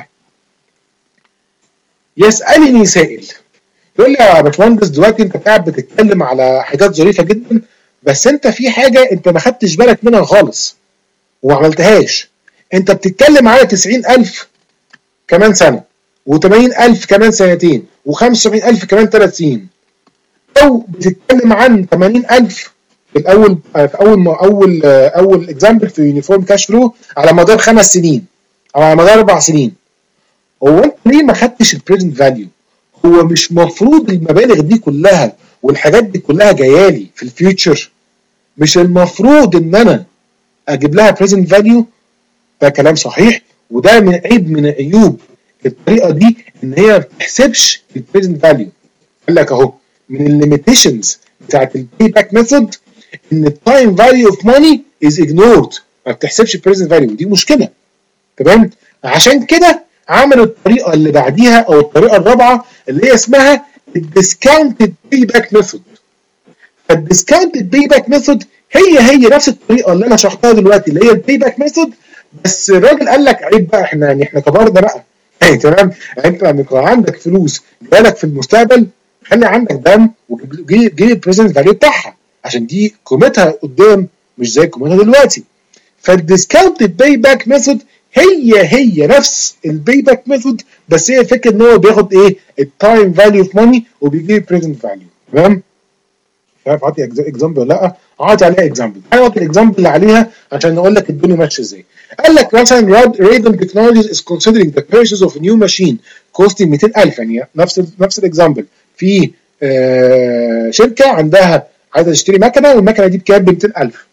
يسالني سائل يقول لي يا باشمهندس دلوقتي انت قاعد بتتكلم على حاجات ظريفه جدا، بس انت في حاجه انت ما خدتش بالك منها خالص وما عملتهاش. انت بتتكلم على تسعين ألف كمان سنه، وثمانين ألف كمان سنتين، وخمسة وسبعين ألف كمان ثلاث سنين، او بتتكلم عن ثمانين ألف في الاول في اول اول اول اكزامبل في يونيفورم كاش فلو على مدار خمس سنين او على مدار اربع سنين. هو انت ليه ما خدتش البريزنت فاليو؟ هو مش مفروض المبالغ دي كلها والحاجات دي كلها جايه لي في الفيوتشر؟ مش المفروض ان انا اجيب لها بريزنت فاليو؟ ده كلام صحيح، وده من عيب من عيوب الطريقه دي ان هي ما بتحسبش البريزنت فاليو. قال لك اهو من الليميتيشنز بتاعت البي باك ميثود ان التايم فاليو اوف ماني از اجنورد، ما بتحسبش البريزنت فاليو، ودي مشكله. تمام؟ عشان كده عملوا الطريقه اللي بعديها او الطريقه الرابعه اللي هي اسمها الديسكاونتد باي باك ميثود. الديسكاونتد باي باك ميثود هي هي نفس الطريقه اللي انا شرحتها دلوقتي اللي هي الباي باك ميثود، بس الراجل قال لك عيب بقى، احنا يعني احنا كبرنا بقى. يعني تمام؟ انت لما يكون عندك فلوس جالك في المستقبل خلي عندك دم وجيب البريزنت فاليو بتاعها، عشان دي قيمتها قدام مش زي قيمتها دلوقتي. فالديسكاونتد باي باك ميثود هي هي نفس الباي باك ميثود، بس هي الفكره ان هو بياخد ايه؟ التايم فاليو اوف ماني وبيجيب بريزنت فاليو. تمام؟ مش عارف اعطي اكزامبل ولا لا، اعطي عليها اكزامبل. انا قلت الاكزامبل اللي عليها عشان اقول لك الدنيا ماشيه ازاي. قال لك مثلا Raven Technologies is considering the purchase of a new machine costing مئتين ألف، يعني نفس ال نفس الاكزامبل. في آه شركه عندها عايزه تشتري مكنه، والمكنه دي بكام؟ ب مئتين ألف.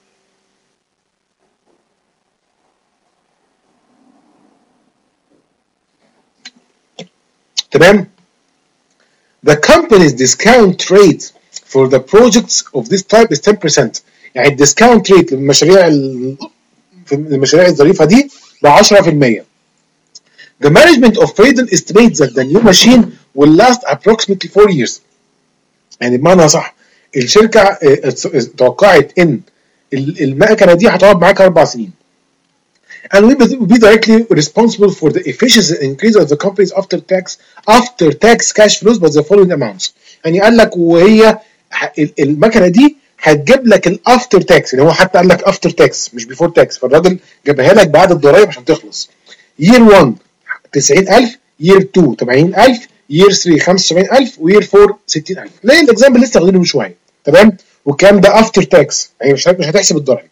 تمام؟ The company's discount rate for the projects of this type is ten percent. يعني الديسكاونت ريت للمشاريع المشاريع الظريفه دي ب عشرة في المية. The management of Raven estimates that the new machine will last approximately four years. يعني بمعنى صح الشركه توقعت ان المكنه دي هتقعد معاك اربع سنين. And we will be directly responsible for the efficiency increase of the company's after tax after tax cash flows by the following amounts. يعني قال لك وهي المكنه دي هتجيب لك الافتر تاكس، اللي هو حتى قال لك افتر تاكس مش بيفور تاكس، فالراجل جابها لك بعد الضرايب عشان تخلص. year واحد تسعين ألف، year اتنين ثمانين ألف، year تلاتة خمسة وسبعين ألف، وyear اربعة ستين ألف. ليه الاكزامبل لسه واخدينه من شويه. تمام؟ والكلام ده افتر تاكس، يعني مش مش هتحسب الضرايب.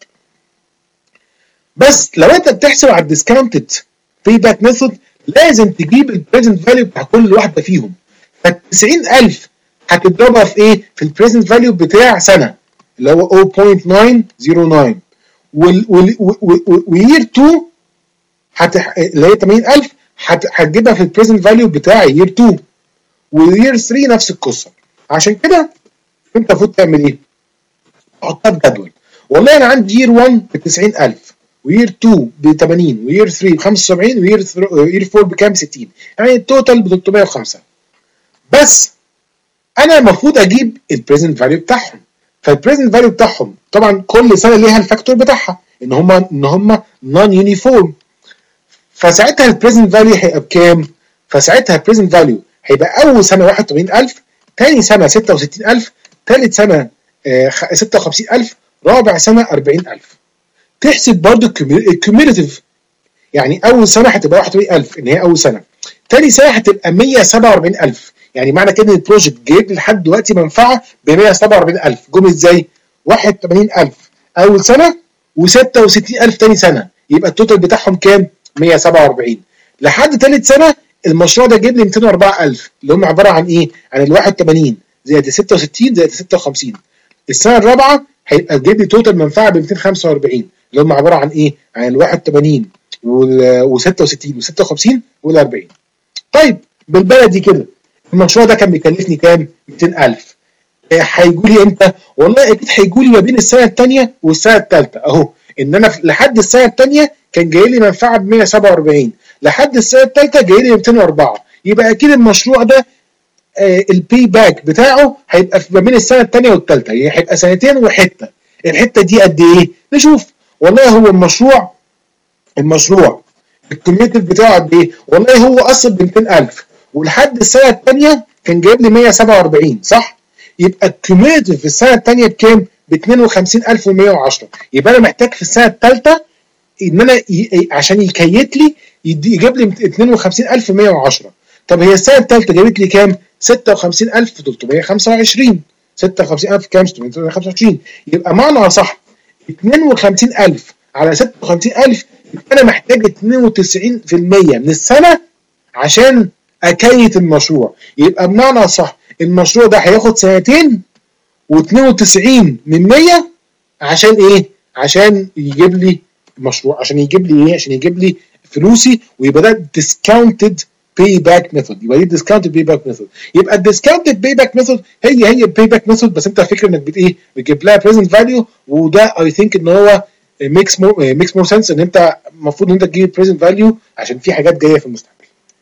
بس لو انت بتحسب على الديسكاونتد باي باك ميثود لازم تجيب البريزنت فاليو بتاع كل واحده فيهم. فال تسعين ألف هتضربها في ايه؟ في البريزنت فاليو بتاع سنه اللي هو صفر فاصلة تسعة صفر تسعة. وال وال وير اتنين هت اللي هي ثمانين ألف هتجيبها في البريزنت فاليو بتاع يير اتنين. ويير تلاتة نفس القصه. عشان كده انت المفروض تعمل ايه؟ تحطها في جدول. والله انا عندي يير واحد ب تسعين ألف، وير اتنين ب ثمانين، وير تلاتة ب خمسة وسبعين، وير اربعة بكام؟ ستين. يعني التوتال ب ثلاثمية وخمسة. بس انا المفروض اجيب البريزنت فاليو بتاعهم. فالبريزنت فاليو بتاعهم طبعا كل سنه ليها الفاكتور بتاعها ان هم ان هم نون يونيفورم. فساعتها البريزنت فاليو هيبقى بكام؟ فساعتها البريزنت فاليو هيبقى اول سنه واحد وثمانين ألف، ثاني سنه ستة وستين ألف، ثالث سنه ستة وخمسين ألف، رابع سنه أربعين ألف. تحسب برضو الكيوميوليتيف، يعني اول سنه هتبقى واحد وثمانين ألف ان هي اول سنه، ثاني سنه هتبقى مية وسبعة وأربعين ألف. يعني معنى كده ان البروجكت جايب لي لحد دلوقتي منفعه ب مية وسبعة وأربعين ألف. جم ازاي؟ واحد وثمانين ألف اول سنه وستة وستين ألف ثاني سنه، يبقى التوتال بتاعهم كام؟ مية وسبعة وأربعين. لحد ثالث سنه المشروع ده جايب لي مئتين وأربعة ألف اللي هم عباره عن ايه؟ عن ال واحد وثمانين زائد ستة وستين زائد ستة وخمسين. السنه الرابعه هيبقى جايب لي توتال منفعه ب مئتين وخمسة وأربعين اللي هم عباره عن ايه؟ عن ال واحد وثمانين و6 وستين و6 وخمسين وال40. طيب بالبلدي كده المشروع ده كان بيكلفني كام؟ مئتين ألف. هيجوا لي امتى؟ والله اكيد هيجوا لي ما بين السنه الثانيه والسنه الثالثه. اهو ان انا لحد السنه الثانيه كان جاي لي منفعه ب مية وسبعة وأربعين، لحد السنه الثالثه جاي لي مئتين وأربعة. يبقى اكيد المشروع ده آه البي باك بتاعه هيبقى ما بين السنه الثانيه والثالثه، يعني هيبقى سنتين وحته. الحته دي قد ايه؟ نشوف. والله هو المشروع المشروع الكوميتيف بتاعه قد ايه؟ والله هو اصلا ب مئتين ألف ولحد السنه الثانيه كان جايب لي مية وسبعة وأربعين، صح؟ يبقى الكوميتيف في السنه الثانيه بكام؟ ب اتنين وخمسين ألف ومية وعشرة. يبقى انا محتاج في السنه الثالثه ان انا ي... عشان يكيت لي يجيب لي اتنين وخمسين ألف ومية وعشرة. طب هي السنه الثالثه جابت لي كام؟ ستة وخمسين ألف وثلاثمية وخمسة وعشرين. ستة وخمسين ألف كام؟ ستمية وخمسة وعشرين. يبقى معنى صح اتنين وخمسين ألف على ستة وخمسين ألف، انا محتاج اتنين وتسعين في المية من السنه عشان اكيت المشروع. يبقى بمعنى صح المشروع ده هياخد سنتين واتنين وتسعين من مية عشان ايه؟ عشان يجيب لي مشروع، عشان يجيب لي ايه؟ عشان يجيب لي فلوسي. ويبقى ده discounted payback method. يبقى دي discounted payback method. يبقى الديسكاونتد payback method هي هي payback method، بس انت فاكر انك بت ايه؟ بتجيب لها present value. وده اي ثينك ان هو ميكس مور ميكس مور سنس ان انت المفروض ان انت تجيب present value عشان في حاجات جايه في المستقبل.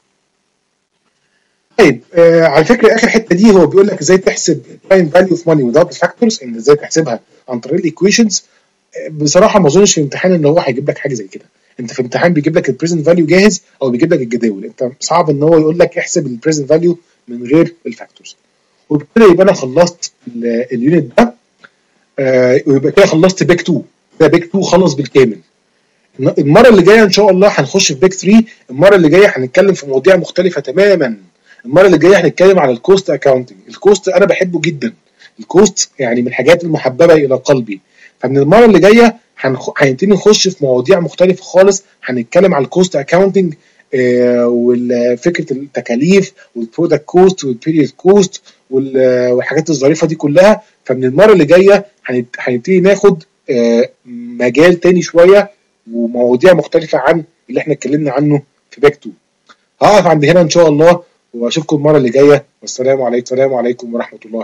طيب آه على فكره اخر حته دي هو بيقول لك ازاي تحسب time value of money without factors، ان ازاي تحسبها عن طريق الايكويشنز. بصراحه ما اظنش في الامتحان ان هو هيجيب لك حاجه زي كده. انت في الامتحان بيجيب لك البريزنت فاليو جاهز او بيجيب لك الجداول. انت صعب ان هو يقول لك احسب البريزنت فاليو من غير الفاكتورز. وبكده يبقى انا خلصت اليونت ده. آه ويبقى كده خلصت بيك اتنين. ده بيك اتنين خلص بالكامل. المره اللي جايه ان شاء الله هنخش في بيك تلاتة. المره اللي جايه هنتكلم في مواضيع مختلفه تماما. المره اللي جايه هنتكلم على الكوست اكاونتنج. الكوست انا بحبه جدا. الكوست يعني من الحاجات المحببه الى قلبي. فمن المره اللي جايه هنبتدي نخش في مواضيع مختلفه خالص، هنتكلم على الكوست اكاونتنج وفكره التكاليف والبرودكت كوست والبيريود كوست والحاجات الظريفه دي كلها. فمن المره اللي جايه هنبتدي ناخد مجال تاني شويه ومواضيع مختلفه عن اللي احنا اتكلمنا عنه في باك اتنين. هقف عند هنا ان شاء الله واشوفكم المره اللي جايه، والسلام عليكم السلام عليكم ورحمه الله.